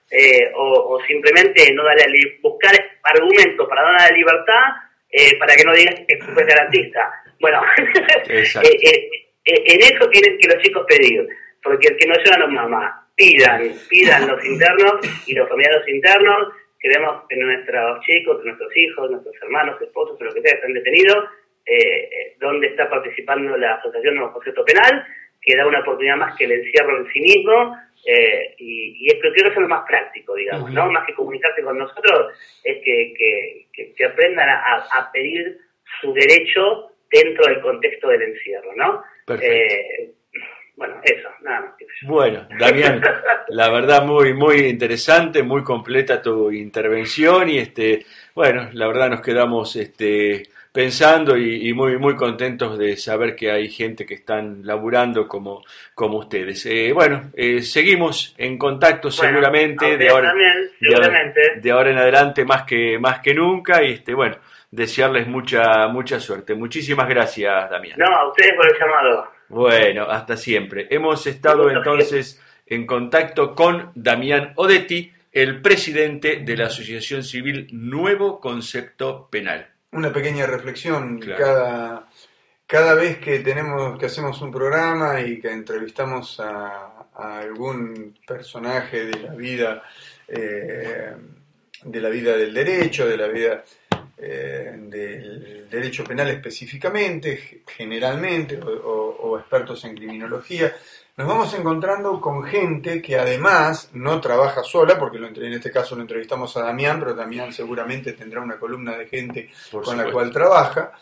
eh, o, o simplemente no darle li- buscar argumentos para no darle libertad eh, para que no digas que es garantista. Bueno, eh, eh, eh, en eso tienen que los chicos pedir, porque el que no llora no mama. Pidan, pidan los internos y los familiares internos. Queremos que nuestros chicos, que nuestros hijos, nuestros hermanos, esposos o lo que sea estén detenidos, eh, donde está participando la Asociación de Concepto Penal, que da una oportunidad más que el encierro en sí mismo, eh, y, y es que creo que eso es lo más práctico, digamos, uh-huh. ¿no? Más que comunicarse con nosotros, es que, que, que, que aprendan a, a pedir su derecho dentro del contexto del encierro, ¿no? Eh, bueno, eso, nada más. Bueno, Damián, la verdad muy muy interesante, muy completa tu intervención y este, bueno, la verdad nos quedamos este pensando y, y muy muy contentos de saber que hay gente que están laburando como como ustedes. Eh, bueno, eh, seguimos en contacto bueno, seguramente de ahora también, de, ahora, de ahora en adelante más que más que nunca y este bueno, desearles mucha mucha suerte. Muchísimas gracias, Damián. No, a ustedes por el llamado. Bueno, hasta siempre. Hemos estado entonces en contacto con Damián Odetti, el presidente de la Asociación Civil Nuevo Concepto Penal. Una pequeña reflexión, claro. cada, cada vez que tenemos que hacemos un programa y que entrevistamos a, a algún personaje de la vida eh, de la vida del derecho, de la vida eh, del derecho penal específicamente, generalmente, o, o, o expertos en criminología, nos vamos encontrando con gente que además no trabaja sola, porque lo, en este caso lo entrevistamos a Damián, pero Damián seguramente tendrá una columna de gente Por con supuesto. la cual trabaja,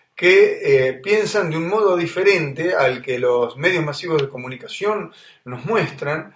que eh, piensan de un modo diferente al que los medios masivos de comunicación nos muestran,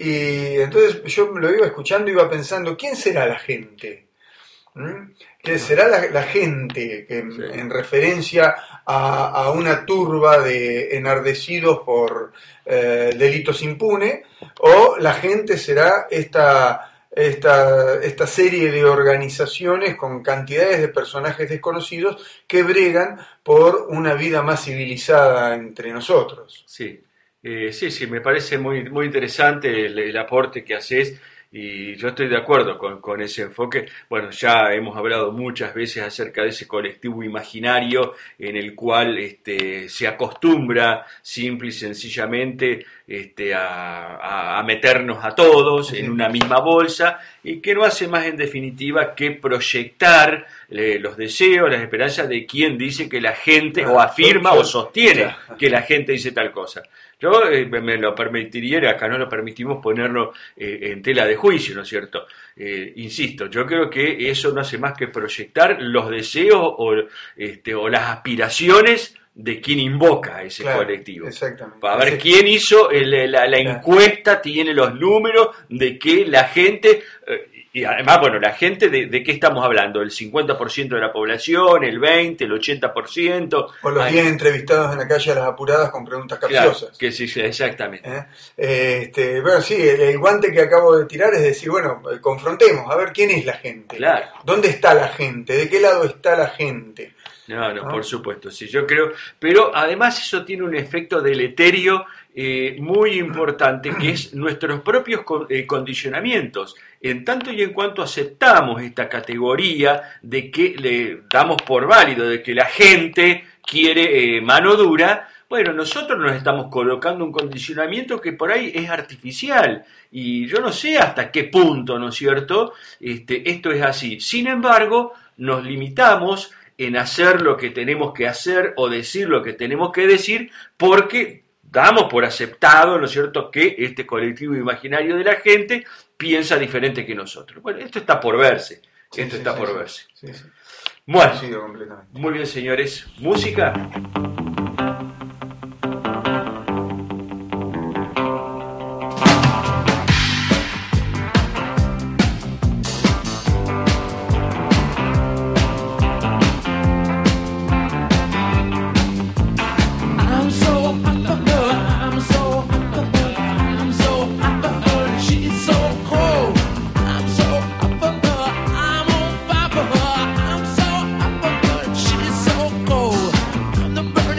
y entonces yo lo iba escuchando y iba pensando, ¿quién será la gente? ¿Mm? ¿Qué será la, la gente que, sí. en referencia a, a una turba de enardecidos por eh, delitos impunes, o la gente será esta, esta, esta serie de organizaciones con cantidades de personajes desconocidos que bregan por una vida más civilizada entre nosotros? Sí, eh, sí, sí, me parece muy, muy interesante el, el aporte que haces. Y yo estoy de acuerdo con, con ese enfoque. Bueno, ya hemos hablado muchas veces acerca de ese colectivo imaginario en el cual este, se acostumbra simple y sencillamente este, a, a, a meternos a todos en una misma bolsa y que no hace más en definitiva que proyectar eh, los deseos, las esperanzas de quien dice que la gente ah, o afirma yo, yo, o sostiene ya. que la gente dice tal cosa. Yo eh, me lo permitiría, acá no lo permitimos ponerlo eh, en tela de juicio, ¿no es cierto? Eh, insisto, yo creo que eso no hace más que proyectar los deseos o, este, o las aspiraciones de quien invoca a ese claro, colectivo. Exactamente. Para ver quién hizo el, la, la claro. encuesta, tiene los números de que la gente... Eh, Y además, bueno, la gente, de, ¿de qué estamos hablando? ¿El cincuenta por ciento de la población? ¿El veinte por ciento? ¿El ochenta por ciento? O los diez entrevistados en la calle a las apuradas con preguntas capciosas. Claro, que sí, exactamente. ¿Eh? Este, bueno, sí, el, el guante que acabo de tirar es decir, bueno, confrontemos, a ver quién es la gente. Claro. ¿Dónde está la gente? ¿De qué lado está la gente? No, no, ¿Ah? por supuesto, sí, yo creo. Pero además eso tiene un efecto deleterio eh, muy importante, que es nuestros propios eh, condicionamientos. En tanto y en cuanto aceptamos esta categoría de que le damos por válido, de que la gente quiere eh, mano dura, bueno, nosotros nos estamos colocando un condicionamiento que por ahí es artificial. Y yo no sé hasta qué punto, ¿no es cierto?, este, esto es así. Sin embargo, nos limitamos en hacer lo que tenemos que hacer o decir lo que tenemos que decir porque damos por aceptado, ¿no es cierto?, que este colectivo imaginario de la gente piensa diferente que nosotros. Bueno, esto está por verse, sí, esto sí, está sí, por sí, verse. Sí, sí. Bueno, muy bien, señores, música. I'm the burn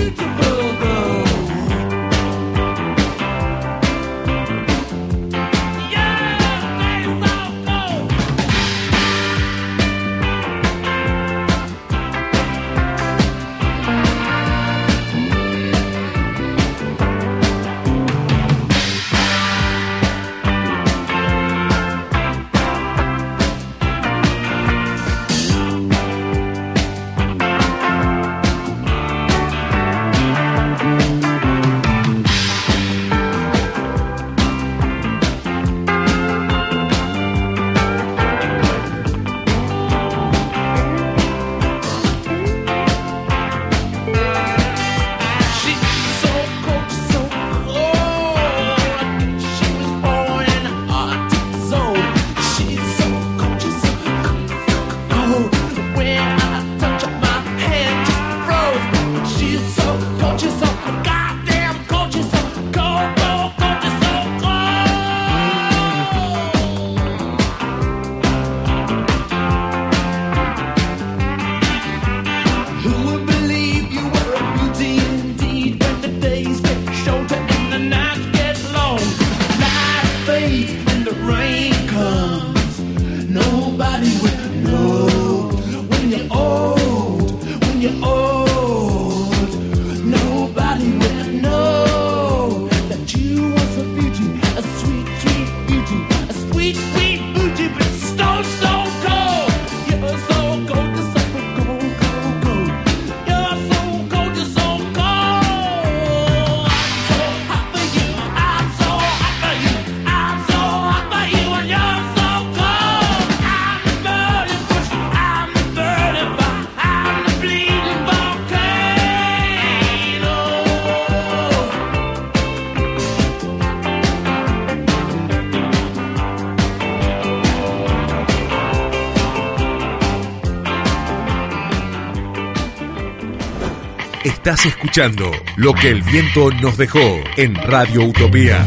Estás escuchando Lo que el viento nos dejó en Radio Utopía.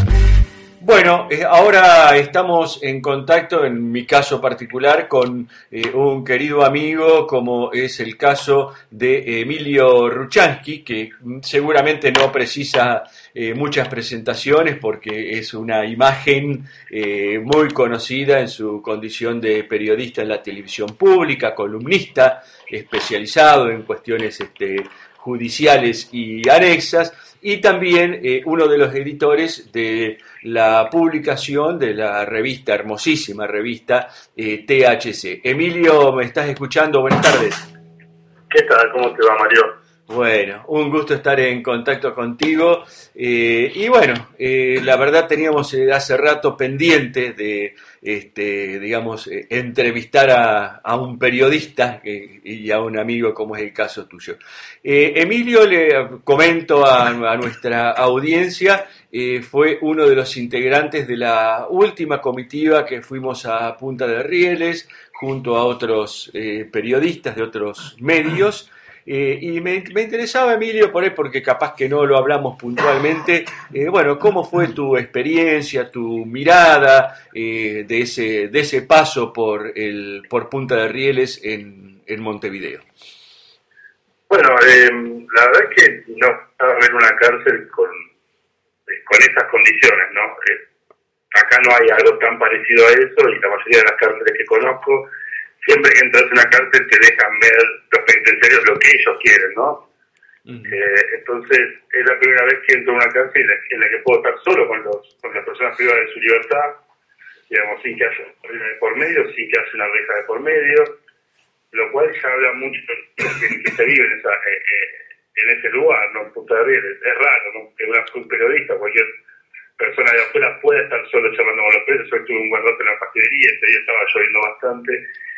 Bueno, eh, ahora estamos en contacto, en mi caso particular, con eh, un querido amigo, como es el caso de Emilio Ruchansky, que seguramente no precisa eh, muchas presentaciones porque es una imagen eh, muy conocida en su condición de periodista en la televisión pública, columnista, especializado en cuestiones este, judiciales y anexas, y también eh, uno de los editores de la publicación de la revista, hermosísima revista eh, T H C. Emilio, ¿me estás escuchando? Buenas tardes. ¿Qué tal? ¿Cómo te va, Mario? Bueno, un gusto estar en contacto contigo. Eh, y bueno, eh, la verdad teníamos eh, hace rato pendiente de, este, digamos, eh, entrevistar a, a un periodista eh, y a un amigo como es el caso tuyo. Eh, Emilio, le comento a, a nuestra audiencia, eh, fue uno de los integrantes de la última comitiva que fuimos a Punta de Rieles junto a otros eh, periodistas de otros medios. Eh, y me, me interesaba, Emilio, por ahí, porque capaz que no lo hablamos puntualmente, eh, bueno, ¿cómo fue tu experiencia, tu mirada eh, de ese de ese paso por el por Punta de Rieles en, en Montevideo? Bueno, eh, la verdad es que no estaba en una cárcel con, con esas condiciones, ¿no? Eh, acá no hay algo tan parecido a eso, y la mayoría de las cárceles que conozco, siempre que entras en una cárcel te dejan ver los penitenciarios lo que ellos quieren, ¿no? Uh-huh. Eh, entonces, es la primera vez que entro en una cárcel en la, en la que puedo estar solo con los con las personas privadas de su libertad, digamos, sin que haya una de por medio, sin que haya una reja de por medio, lo cual ya habla mucho de que, que se vive en, esa, eh, eh, en ese lugar, ¿no? En Punta de Rieles. Es raro, ¿no? Que una, un periodista, cualquier persona de afuera pueda estar solo charlando con los presos. Hoy tuve un buen rato en la pastelería, ese día estaba lloviendo bastante.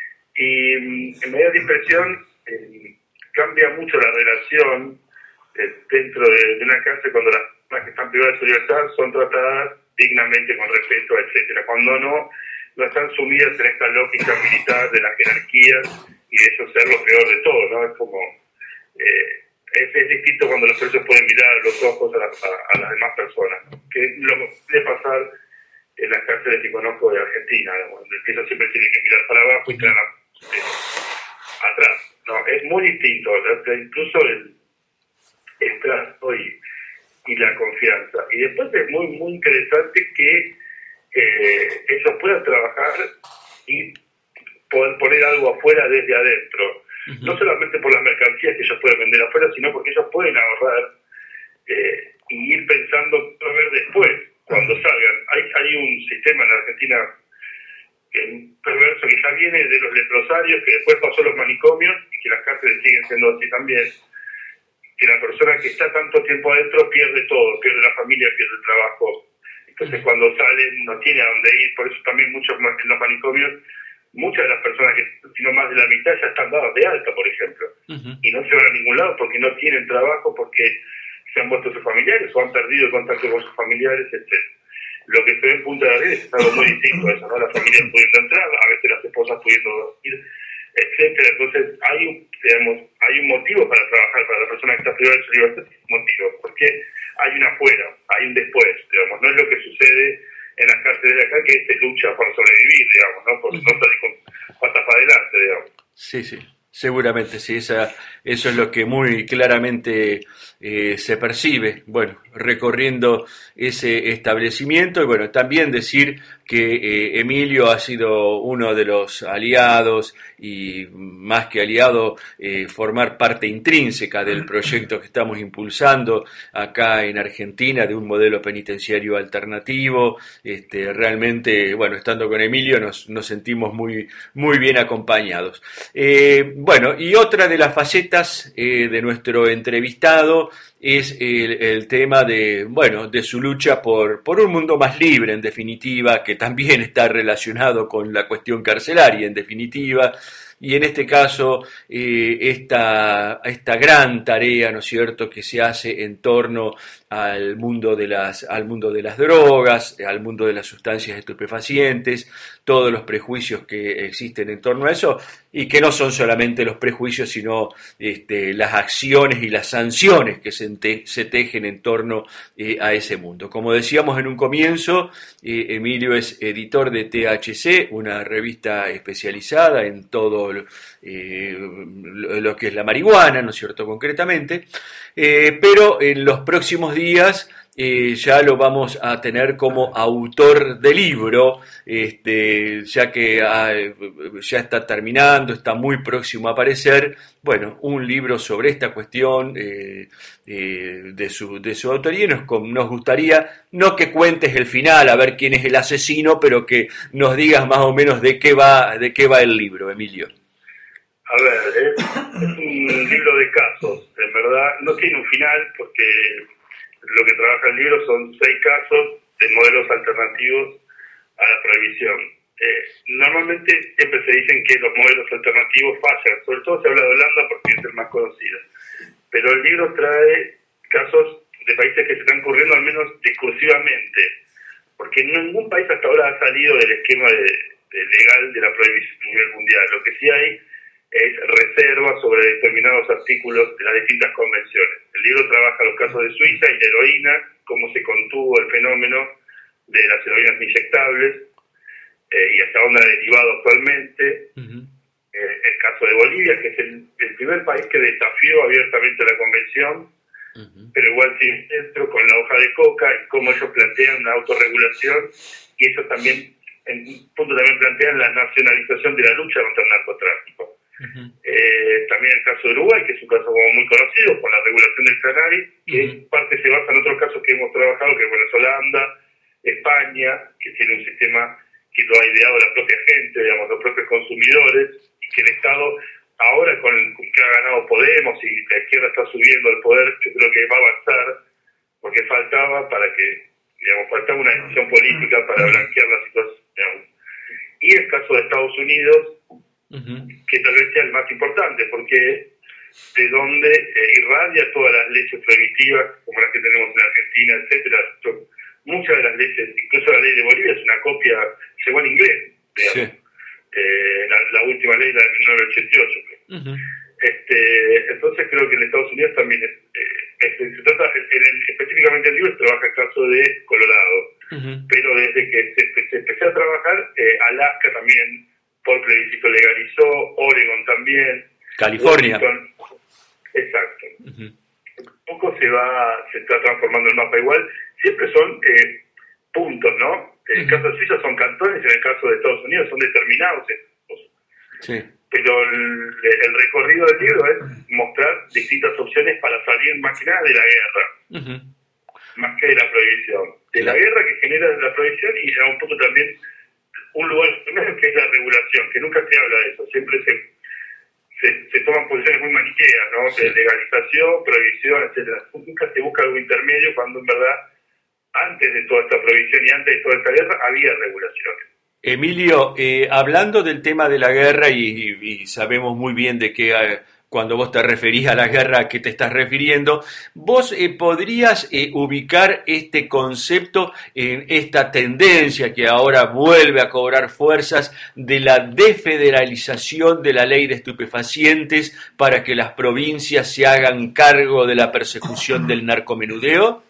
Y en medio de impresión eh, cambia mucho la relación eh, dentro de, de una cárcel cuando las personas que están privadas de su libertad son tratadas dignamente, con respeto, etcétera. Cuando no, no están sumidas en esta lógica militar de las jerarquías y de eso ser lo peor de todo, ¿no? Es como eh, es, es distinto cuando los presos pueden mirar a los ojos a, la, a, a las demás personas, ¿no? Que lo que puede pasar en las cárceles que conozco de Argentina, ¿no? Donde el preso siempre tiene que mirar para abajo y tirar eh, atrás, ¿no? Es muy distinto, ¿no? Incluso el, esta confianza. Y después es muy, muy interesante que eh, ellos puedan trabajar y poder poner algo afuera desde adentro. Uh-huh. No solamente por las mercancías que ellos pueden vender afuera, sino porque ellos pueden ahorrar eh, y ir pensando qué va a ver después, cuando uh-huh. salgan. Hay, hay un sistema en Argentina que, perverso que ya viene de los leprosarios, que después pasó a los manicomios y que las cárceles siguen siendo así también. Que la persona que está tanto tiempo adentro pierde todo, pierde la familia, pierde el trabajo. Entonces cuando salen no tiene a dónde ir, por eso también muchos en los manicomios, muchas de las personas que, si no más de la mitad, ya están dadas de alta, por ejemplo, uh-huh. y no se van a ningún lado porque no tienen trabajo, porque se han vuelto sus familiares o han perdido el contacto con sus familiares, etcétera. Lo que se ve en Punta de Rieles es algo muy distinto a eso, ¿no? Las familias pudiendo entrar, a veces las esposas pudiendo ir, etcétera. Entonces hay un, digamos, hay un motivo para trabajar para la persona que está privada de su libertad, un motivo, porque hay un afuera, hay un después, digamos, no es lo que sucede en las cárceles de acá, que se lucha por sobrevivir, digamos, ¿no? Por no salir con patas para adelante, digamos. Sí, sí, seguramente sí, esa, eso es lo que muy claramente eh, se percibe, bueno, recorriendo ese establecimiento. Y bueno, también decir que eh, Emilio ha sido uno de los aliados y más que aliado, eh, formar parte intrínseca del proyecto que estamos impulsando acá en Argentina de un modelo penitenciario alternativo. Este, realmente, bueno, estando con Emilio nos, nos sentimos muy, muy bien acompañados. Eh, bueno, y otra de las facetas eh, de nuestro entrevistado es el, el tema de, bueno, de su lucha por, por un mundo más libre, en definitiva, que también está relacionado con la cuestión carcelaria, en definitiva, y en este caso, eh, esta, esta gran tarea, ¿no es cierto?, que se hace en torno al mundo de las, al mundo de las drogas, al mundo de las sustancias estupefacientes, todos los prejuicios que existen en torno a eso, y que no son solamente los prejuicios, sino este, las acciones y las sanciones que se, te, se tejen en torno eh, a ese mundo. Como decíamos en un comienzo, eh, Emilio es editor de T H C, una revista especializada en todo eh, lo que es la marihuana, ¿no es cierto?, concretamente, eh, pero en los próximos días Eh, ya lo vamos a tener como autor de libro, este, ya que ah, ya está terminando, está muy próximo a aparecer, bueno, un libro sobre esta cuestión eh, eh, de, su, de su autoría. Nos, nos gustaría, no que cuentes el final, a ver quién es el asesino, pero que nos digas más o menos de qué va, de qué va el libro, Emilio. A ver, es, es un libro de casos, en verdad, no tiene un final porque lo que trabaja el libro son seis casos de modelos alternativos a la prohibición. Eh, normalmente siempre se dicen que los modelos alternativos fallan, sobre todo se habla de Holanda porque es el más conocido, pero el libro trae casos de países que se están ocurriendo al menos discursivamente, porque ningún país hasta ahora ha salido del esquema de, de legal de la prohibición a nivel mundial. Lo que sí hay es reserva sobre determinados artículos de las distintas convenciones. El libro trabaja los casos de Suiza y de heroína, cómo se contuvo el fenómeno de las heroínas inyectables eh, y hasta dónde ha derivado actualmente. Uh-huh. Eh, el caso de Bolivia, que es el, el primer país que desafió abiertamente la convención, uh-huh. pero igual sigue dentro con la hoja de coca y cómo ellos plantean una autorregulación, y ellos también, en un punto también plantean la nacionalización de la lucha contra el narcotráfico. Uh-huh. Eh, también el caso de Uruguay, que es un caso como muy conocido por la regulación del cannabis, que uh-huh. en parte se basa en otros casos que hemos trabajado, que es bueno, Holanda, España, que tiene un sistema que lo ha ideado la propia gente, digamos, los propios consumidores, y que el Estado ahora con el que ha ganado Podemos y la izquierda está subiendo al poder, yo creo que va a avanzar, porque faltaba para que, digamos, faltaba una decisión política para blanquear la situación, digamos. Y el caso de Estados Unidos, Uh-huh. que tal vez sea el más importante, porque de donde eh, irradia todas las leyes prohibitivas, como las que tenemos en Argentina, etcétera. Muchas de las leyes, incluso la ley de Bolivia, es una copia, llegó en inglés, digamos. Sí. Eh, la, la última ley, la de mil novecientos ochenta y ocho. Uh-huh. Este, entonces creo que en Estados Unidos también es, eh, es, se trata, en el, específicamente el libro trabaja el caso de Colorado, uh-huh. pero desde que se, se empezó a trabajar, eh, Alaska también por plebiscito legalizó, Oregon también, California. Washington, exacto. Uh-huh. poco se va, se está transformando el mapa. Igual, siempre son eh, puntos, ¿no? En el caso de Suiza son cantones, en el caso de Estados Unidos son determinados. Sí. Pero el, el recorrido del libro es mostrar distintas opciones para salir más que nada de la guerra, uh-huh. más que de la prohibición. De la guerra que genera la prohibición y a un poco también un lugar primero que es la regulación, que nunca se habla de eso, siempre se se, se toman posiciones muy maniqueas, ¿no? Sí. De legalización, prohibición, etcétera. Nunca se busca algo intermedio cuando en verdad antes de toda esta prohibición y antes de toda esta guerra había regulaciones. Emilio, eh, hablando del tema de la guerra y, y, y sabemos muy bien de que eh, cuando vos te referís a la guerra a qué te estás refiriendo, vos eh, podrías eh, ubicar este concepto en esta tendencia que ahora vuelve a cobrar fuerzas de la desfederalización de la ley de estupefacientes para que las provincias se hagan cargo de la persecución del narcomenudeo.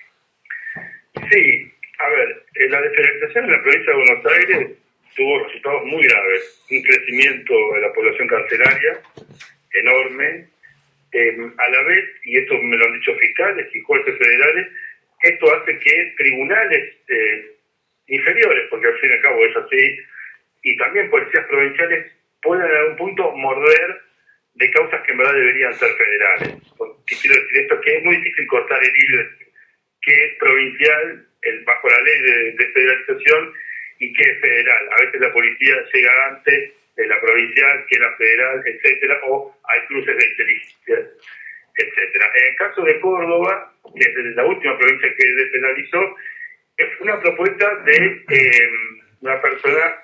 Sí, a ver, eh, la desfederalización en la provincia de Buenos Aires tuvo resultados muy graves, un crecimiento de la población carcelaria enorme, eh, a la vez, y esto me lo han dicho fiscales y jueces federales, esto hace que tribunales eh, inferiores, porque al fin y al cabo es así, y también policías provinciales puedan en algún punto morder de causas que en verdad deberían ser federales. ¿Qué quiero decir esto? Que es muy difícil cortar el hilo que es provincial el, bajo la ley de, de federalización y que es federal. A veces la policía llega antes de la provincial que la federal, etcétera, o hay cruces de inteligencia, etcétera. En el caso de Córdoba, que es la última provincia que despenalizó, es una propuesta de eh, una persona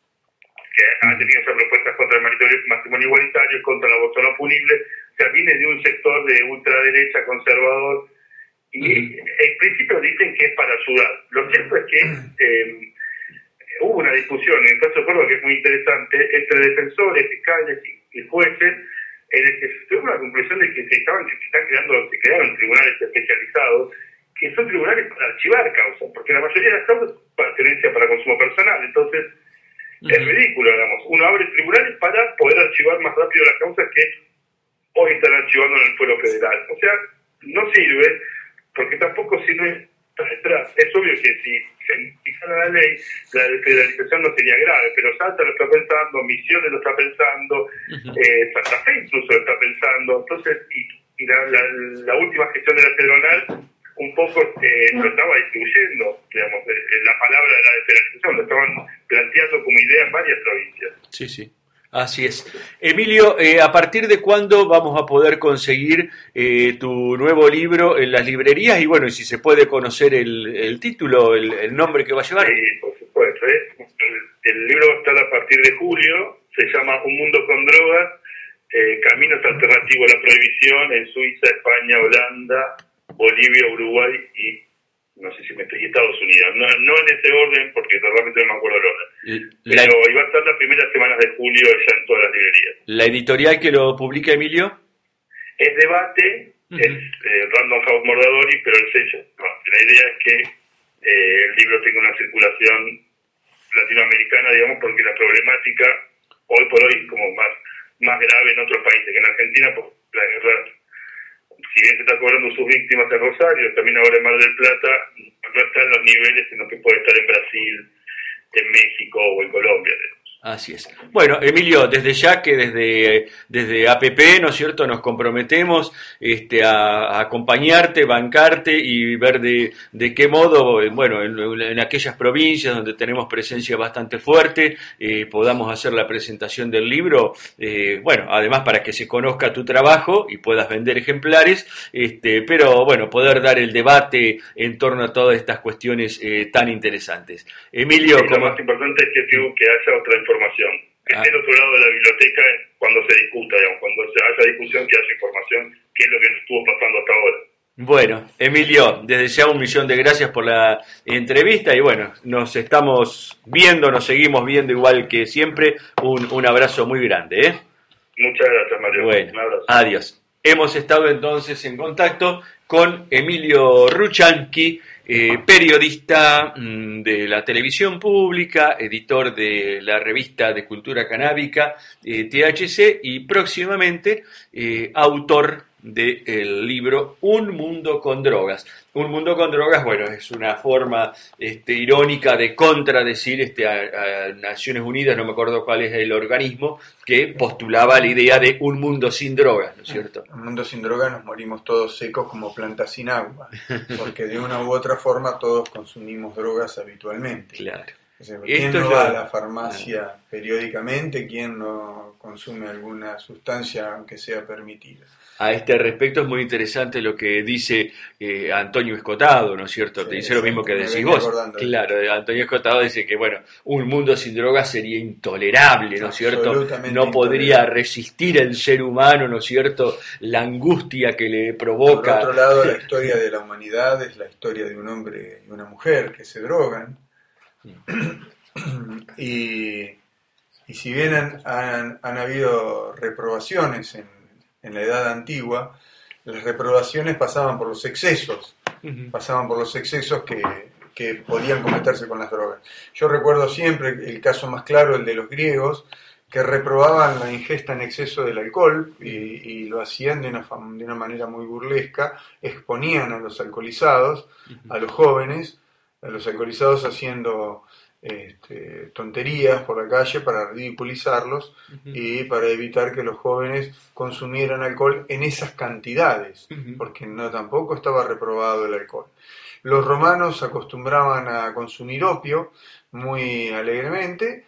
que ha tenido esas propuestas contra el matrimonio igualitario, contra el aborto no punible, o sea, viene de un sector de ultraderecha conservador, y en principio dicen que es para ayudar. Lo cierto es que eh, hubo una discusión en el caso de Córdoba que es muy interesante entre defensores, fiscales y, y jueces, en el que se tuvo una conclusión de que se estaban que se están creando, se crearon tribunales especializados que son tribunales para archivar causas, porque la mayoría de las causas son para tenencia para consumo personal. Entonces uh-huh. es ridículo, digamos, uno abre tribunales para poder archivar más rápido las causas que hoy están archivando en el fuero federal. O sea, no sirve, porque tampoco sirve para detrás. Es obvio que si se fijara la ley, la desfederalización no sería grave, pero Salta lo está pensando, Misiones lo está pensando, uh-huh. eh, Santa Fe incluso lo está pensando. Entonces, y, y la, la, la última gestión de la Pedronal un poco eh, lo estaba distribuyendo, digamos, de, de la palabra de la desfederalización, lo estaban planteando como idea en varias provincias. Sí, sí. Así es. Emilio, eh, ¿a partir de cuándo vamos a poder conseguir eh, tu nuevo libro en las librerías? Y bueno, y si se puede conocer el, el título, el, el nombre que va a llevar. Sí, por supuesto. ¿eh? El, el libro va a estar a partir de julio, se llama Un mundo con drogas, eh, caminos alternativos a la prohibición en Suiza, España, Holanda, Bolivia, Uruguay y no sé si me estoy, Estados Unidos, no, no en ese orden porque realmente no me acuerdo el orden, la, pero iba a estar las primeras semanas de julio ya en todas las librerías. ¿La editorial que lo publica, Emilio? Es Debate, uh-huh. es eh, Random House Mondadori, pero el sello, no, la idea es que eh, el libro tenga una circulación latinoamericana, digamos, porque la problemática hoy por hoy es como más, más grave en otros países que en Argentina, pues la guerra, si bien se está cobrando sus víctimas en Rosario, también ahora en Mar del Plata, no está en los niveles en los que puede estar en Brasil, en México o en Colombia. Así es. Bueno, Emilio, desde ya que desde, desde A P P, ¿no es cierto?, nos comprometemos este, a, a acompañarte, bancarte y ver de, de qué modo, bueno, en, en aquellas provincias donde tenemos presencia bastante fuerte, eh, podamos hacer la presentación del libro, eh, bueno, además para que se conozca tu trabajo y puedas vender ejemplares, este, pero bueno, poder dar el debate en torno a todas estas cuestiones eh, tan interesantes. Emilio, sí, como... lo más importante es que, que haya otra información. Que esté al otro lado de la biblioteca cuando se discuta, digamos, cuando se haya discusión, que haya información, que es lo que nos estuvo pasando hasta ahora. Bueno, Emilio, desde ya un millón de gracias por la entrevista y bueno, nos estamos viendo, nos seguimos viendo igual que siempre. Un, un abrazo muy grande, ¿eh? Muchas gracias, Mario. Bueno, un abrazo. Adiós. Hemos estado entonces en contacto con Emilio Ruchanqui, eh, periodista mmm, de la televisión pública, editor de la revista de cultura canábica eh, T H C y próximamente eh, autor del libro Un Mundo con Drogas. Un Mundo con Drogas, bueno, es una forma este, irónica de contradecir este, a, a Naciones Unidas, no me acuerdo cuál es el organismo, que postulaba la idea de un mundo sin drogas, ¿no es cierto? Un mundo sin drogas nos morimos todos secos como plantas sin agua, porque de una u otra forma todos consumimos drogas habitualmente. Claro. O sea, ¿quién Esto no es va lo... a la farmacia ah. periódicamente? ¿Quién no consume alguna sustancia aunque sea permitida? A este respecto es muy interesante lo que dice eh, Antonio Escotado, ¿no es cierto? Sí, te dice lo mismo que decís vos. Claro, Antonio Escotado dice que, bueno, un mundo sin drogas sería intolerable, ¿no es cierto? No podría resistir el ser humano, ¿no es cierto? La angustia que le provoca. Por otro lado, la historia de la humanidad es la historia de un hombre y una mujer que se drogan. y, y si bien han, han, han habido reprobaciones en, en la edad antigua, las reprobaciones pasaban por los excesos, uh-huh. pasaban por los excesos que, que podían cometerse con las drogas. Yo recuerdo siempre el caso más claro, el de los griegos, que reprobaban la ingesta en exceso del alcohol y, y lo hacían de una, de una manera muy burlesca, exponían a los alcoholizados, uh-huh. a los jóvenes, a los alcoholizados haciendo este, tonterías por la calle para ridiculizarlos uh-huh. y para evitar que los jóvenes consumieran alcohol en esas cantidades, uh-huh. porque no tampoco estaba reprobado el alcohol. Los romanos acostumbraban a consumir opio muy alegremente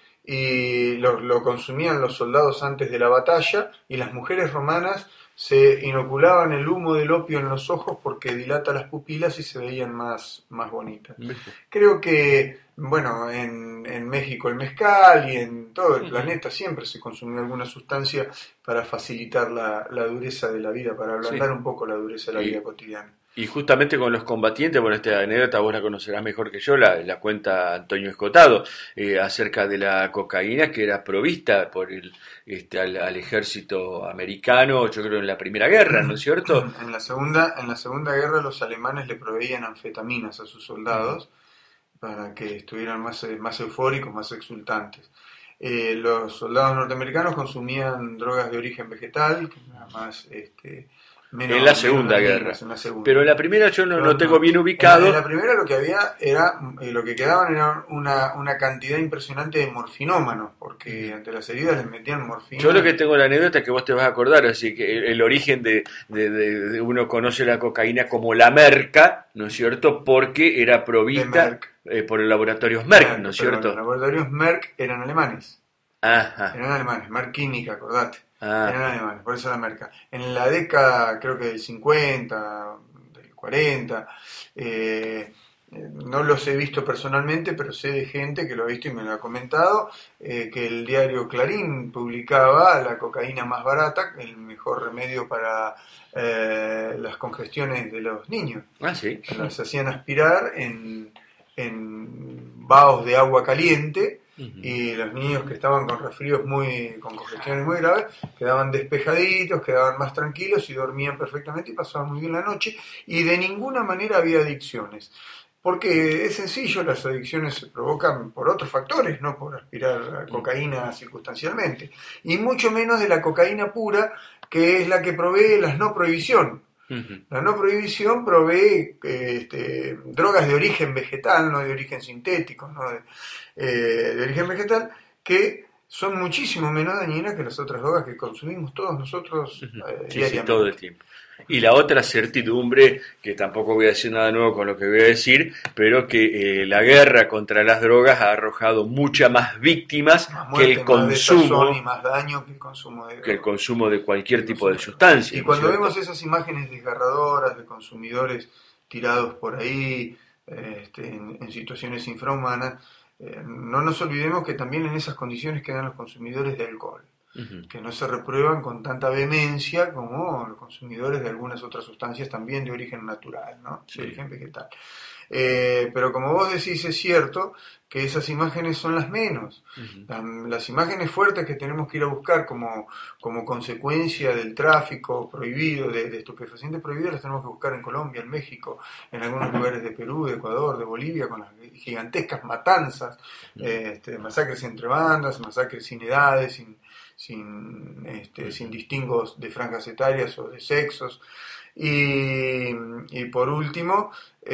y lo, lo consumían los soldados antes de la batalla, y las mujeres romanas se inoculaban el humo del opio en los ojos porque dilata las pupilas y se veían más, más bonitas. Creo que, bueno, en, en México el mezcal y en todo el planeta siempre se consumió alguna sustancia para facilitar la, la dureza de la vida, para ablandar sí. un poco la dureza de la sí. vida cotidiana. Y justamente con los combatientes, bueno, esta anécdota vos la conocerás mejor que yo, la, la cuenta Antonio Escotado, eh, acerca de la cocaína que era provista por el este al, al ejército americano, yo creo en la Primera Guerra, ¿no es cierto? En la segunda, en la Segunda Guerra los alemanes le proveían anfetaminas a sus soldados uh-huh. para que estuvieran más, más eufóricos, más exultantes. Eh, los soldados norteamericanos consumían drogas de origen vegetal, que nada más... Este, Menos, en la Segunda Guerra. En la segunda. Pero en la primera yo no lo tengo bien ubicado. En la, en la primera lo que había era, eh, lo que quedaban era una, una cantidad impresionante de morfinómanos, porque ante las heridas les metían morfina. Yo lo que tengo la anécdota es que vos te vas a acordar, así que el, el origen de, de, de, de uno conoce la cocaína como la merca, ¿no es cierto? Porque era provista eh, por los laboratorios Merck, Merck, ¿no es cierto? Los laboratorios Merck eran alemanes. Ajá. Eran alemanes, Merck Química, acordate. Ah. Eran alemanes, por eso la merca. En la década, creo que del cincuenta, del cuarenta, eh, no los he visto personalmente, pero sé de gente que lo ha visto y me lo ha comentado, eh, que el diario Clarín publicaba la cocaína más barata, el mejor remedio para eh, las congestiones de los niños. Ah, sí. Las hacían aspirar en, en vaos de agua caliente. Uh-huh. Y los niños que estaban con resfríos muy, con congestiones muy graves, quedaban despejaditos, quedaban más tranquilos y dormían perfectamente y pasaban muy bien la noche, y de ninguna manera había adicciones. Porque es sencillo, las adicciones se provocan por otros factores, no por aspirar a cocaína circunstancialmente. Y mucho menos de la cocaína pura, que es la que provee la no prohibición. Uh-huh. La no prohibición provee este, drogas de origen vegetal, no de origen sintético, no de, eh, de origen vegetal, que son muchísimo menos dañinas que las otras drogas que consumimos todos nosotros uh-huh. eh, sí, diariamente. Sí, todo el tiempo. Y la otra certidumbre, que tampoco voy a decir nada nuevo con lo que voy a decir, pero que eh, la guerra contra las drogas ha arrojado muchas más víctimas más muerte, que el consumo y más daño que el consumo de, que el consumo de cualquier tipo de sustancia. Y cuando vemos esas imágenes desgarradoras de consumidores tirados por ahí este, en, en situaciones infrahumanas, eh, no nos olvidemos que también en esas condiciones quedan los consumidores de alcohol. Uh-huh. Que no se reprueban con tanta vehemencia como los consumidores de algunas otras sustancias también de origen natural, ¿no? Sí. De origen vegetal. Eh, pero como vos decís, es cierto que esas imágenes son las menos. Uh-huh. Las imágenes fuertes que tenemos que ir a buscar como, como consecuencia del tráfico prohibido, de, de estupefacientes prohibidos, las tenemos que buscar en Colombia, en México, en algunos lugares de Perú, de Ecuador, de Bolivia, con las gigantescas matanzas, uh-huh. eh, este, masacres entre bandas, masacres sin edades, sin sin, este, sin distingos de franjas etarias o de sexos. Y, y por último,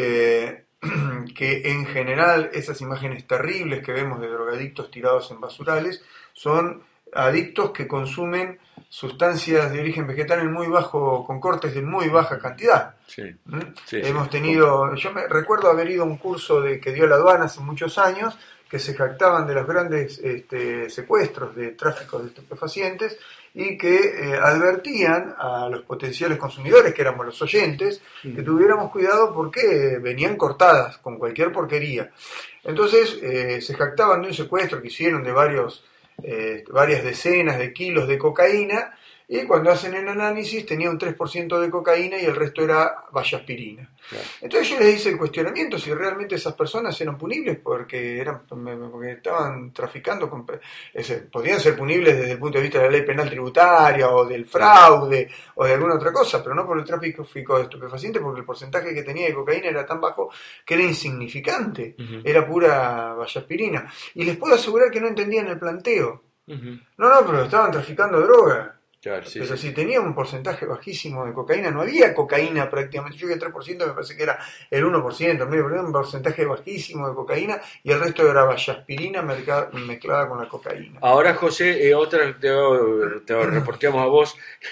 eh, que en general esas imágenes terribles que vemos de drogadictos tirados en basurales son adictos que consumen sustancias de origen vegetal en muy bajo, con cortes de muy baja cantidad. Sí, ¿Mm? sí, Hemos sí. tenido, yo me recuerdo haber ido a un curso de, que dio la aduana hace muchos años, que se jactaban de los grandes este, secuestros de tráfico de estupefacientes y que eh, advertían a los potenciales consumidores, que éramos los oyentes, que tuviéramos cuidado porque venían cortadas con cualquier porquería. Entonces eh, se jactaban de un secuestro que hicieron de varios, eh, varias decenas de kilos de cocaína, y cuando hacen el análisis tenía un tres por ciento de cocaína y el resto era vallaspirina. Claro. Entonces yo les hice el cuestionamiento si realmente esas personas eran punibles porque eran porque estaban traficando con, ese, podían ser punibles desde el punto de vista de la ley penal tributaria o del fraude o de alguna otra cosa, pero no por el tráfico de estupefacientes, porque el porcentaje que tenía de cocaína era tan bajo que era insignificante, uh-huh. Era pura vallaspirina. Y les puedo asegurar que no entendían el planteo. Uh-huh. No, no, pero estaban traficando droga. Claro, sí, pero sí. Si tenía un porcentaje bajísimo de cocaína, no había cocaína prácticamente, yo que el tres por ciento me parece que era el uno por ciento, medio por ciento, un porcentaje bajísimo de cocaína y el resto era vallaspirina mezclada con la cocaína. Ahora, José, eh, otra, te, te reporteamos a vos,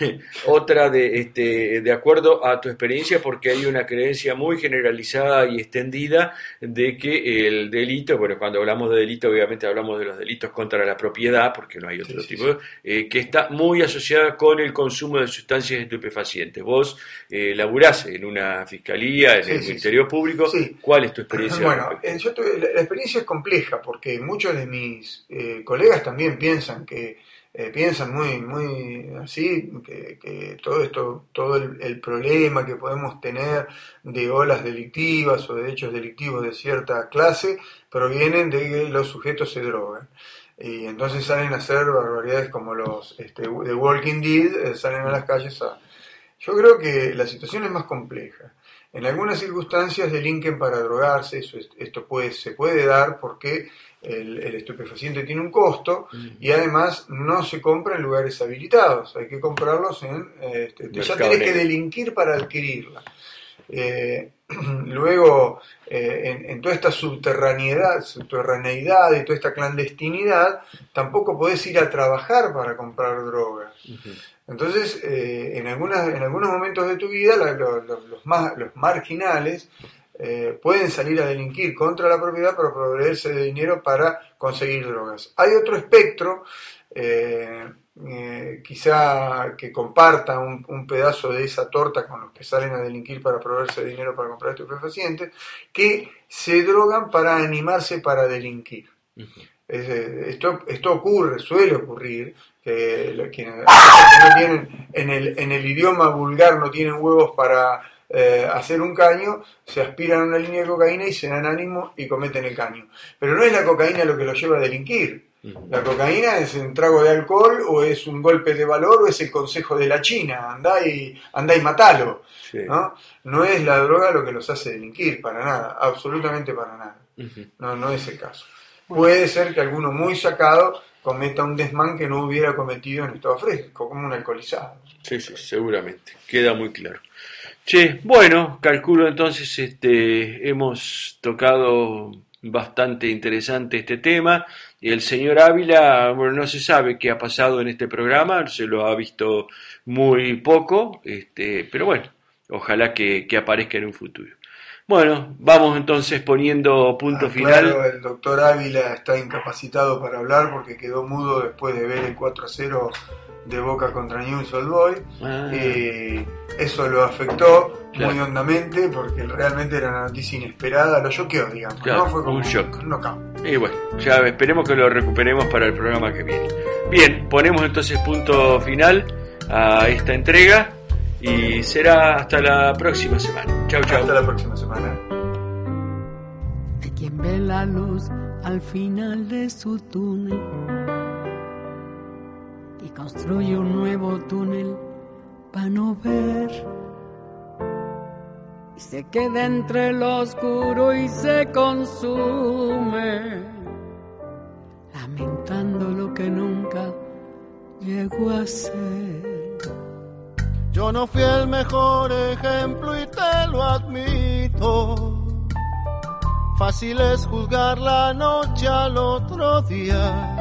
otra de, este, de acuerdo a tu experiencia, porque hay una creencia muy generalizada y extendida de que el delito, bueno, cuando hablamos de delito, obviamente hablamos de los delitos contra la propiedad, porque no hay otro sí, tipo, sí, sí. Eh, que está muy asociada con el consumo de sustancias estupefacientes. Vos eh, laburás en una fiscalía, en sí, el sí, Ministerio sí. Público. Sí. ¿Cuál es tu experiencia? Bueno, eh, yo tuve, la, la experiencia es compleja porque muchos de mis eh, colegas también piensan que eh, piensan muy, muy así, que, que todo esto, todo el, el problema que podemos tener de olas delictivas o de hechos delictivos de cierta clase provienen de que los sujetos se drogan. Y entonces salen a hacer barbaridades como los este, The Walking Dead, eh, salen a las calles a... Yo creo que la situación es más compleja. En algunas circunstancias delinquen para drogarse, eso, esto puede, se puede dar porque el, el estupefaciente tiene un costo y además no se compra en lugares habilitados, hay que comprarlos en... Este, ya tenés que delinquir para adquirirla. Eh, luego eh, en, en toda esta subterraneidad, subterraneidad y toda esta clandestinidad tampoco podés ir a trabajar para comprar drogas. Uh-huh. Entonces eh, en, algunas, en algunos momentos de tu vida la, lo, lo, los, más, los marginales eh, pueden salir a delinquir contra la propiedad para proveerse de dinero para conseguir drogas. Hay otro espectro eh, Eh, quizá que comparta un, un pedazo de esa torta con los que salen a delinquir para proveerse de dinero para comprar estupefacientes, que se drogan para animarse para delinquir. Uh-huh. Es, esto, esto ocurre, suele ocurrir, que los que no tienen, en el, en el idioma vulgar no tienen huevos para eh, hacer un caño, se aspiran a una línea de cocaína y se dan ánimo y cometen el caño. Pero no es la cocaína lo que los lleva a delinquir. La cocaína es un trago de alcohol o es un golpe de valor o es el consejo de la China, andá y, andá y matalo, sí. ¿No? No es la droga lo que los hace delinquir, para nada, absolutamente para nada. Uh-huh. No, no es el caso. Puede ser que alguno muy sacado cometa un desmán que no hubiera cometido en estado fresco, como un alcoholizado. Sí, sí, seguramente, queda muy claro. Che, bueno, calculo entonces este hemos tocado bastante interesante este tema. Y el señor Ávila, bueno, no se sabe qué ha pasado en este programa, se lo ha visto muy poco, este, pero bueno, ojalá que, que aparezca en un futuro. Bueno, vamos entonces poniendo punto ah, final. Claro, el doctor Ávila está incapacitado para hablar porque quedó mudo después de ver el cuatro a cero de Boca contra Newell's Old Boys. Ah. Y eso lo afectó claro. muy hondamente porque realmente era una noticia inesperada, lo choqueó, digamos. Claro, ¿no? Fue como un shock. Un knockout. Y bueno, ya esperemos que lo recuperemos para el programa que viene. Bien, ponemos entonces punto final a esta entrega y será hasta la próxima semana. Chau, chau. Hasta la próxima semana. De quien ve la luz al final de su túnel y construye un nuevo túnel para no ver y se queda entre lo oscuro y se consume lamentando lo que nunca llego a ser. Yo no fui el mejor ejemplo y te lo admito. Fácil es juzgar la noche al otro día,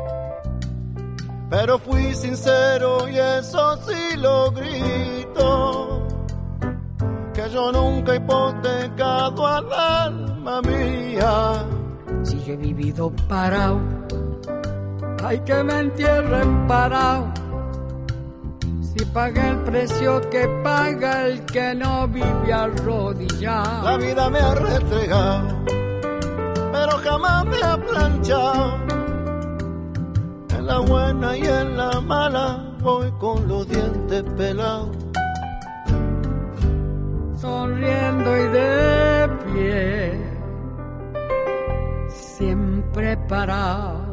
pero fui sincero y eso sí lo grito, que yo nunca he hipotecado al alma mía. Si yo he vivido parado, hay que me entierren parado. Si pagué el precio que paga el que no vive arrodillado. La vida me ha restregado, pero jamás me ha planchado. En la buena y en la mala voy con los dientes pelados. Sonriendo y de pie, siempre parado.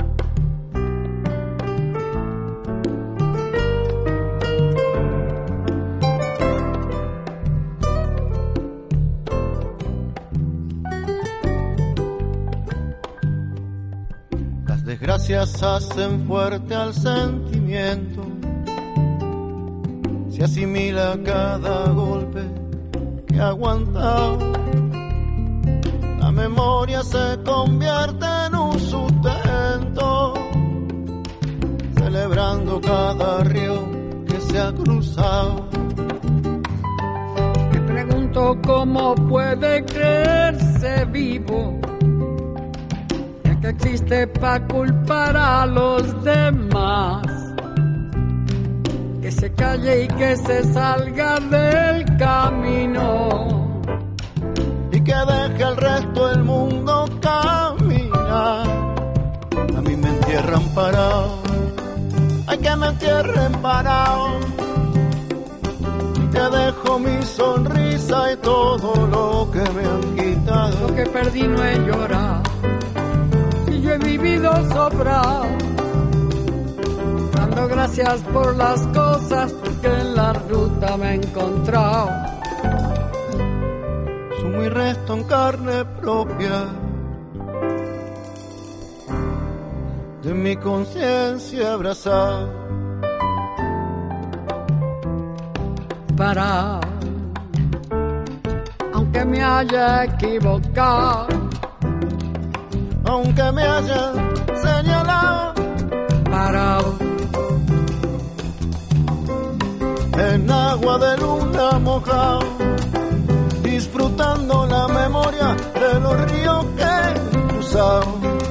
Desgracias hacen fuerte al sentimiento, se asimila cada golpe que ha aguantado. La memoria se convierte en un sustento, celebrando cada río que se ha cruzado. Me pregunto cómo puede creerse vivo, que existe para culpar a los demás. Que se calle y que se salga del camino y que deje el resto del mundo caminar. A mí me entierran parado, hay que me entierren parado. Y te dejo mi sonrisa y todo lo que me han quitado. Lo que perdí no he llorado, yo he vivido sobrado, dando gracias por las cosas que en la ruta me he encontrado. Sumo y resto en carne propia de mi conciencia abrazado. Parado, aunque me haya equivocado, aunque me hayan señalado, parado en agua de luna mojado, disfrutando la memoria de los ríos que he cruzado.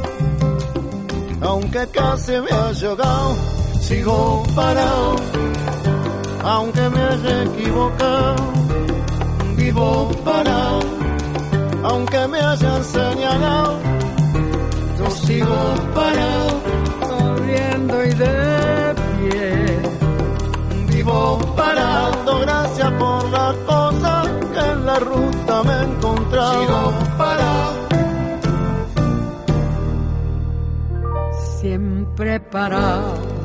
Aunque casi me haya ahogado, sigo parado. Aunque me haya equivocado, vivo parado. Aunque me hayan señalado, yo sigo parado, sonriendo y de pie. Vivo parado, gracias por las cosas que en la ruta me he encontrado. Sigo parado, siempre parado.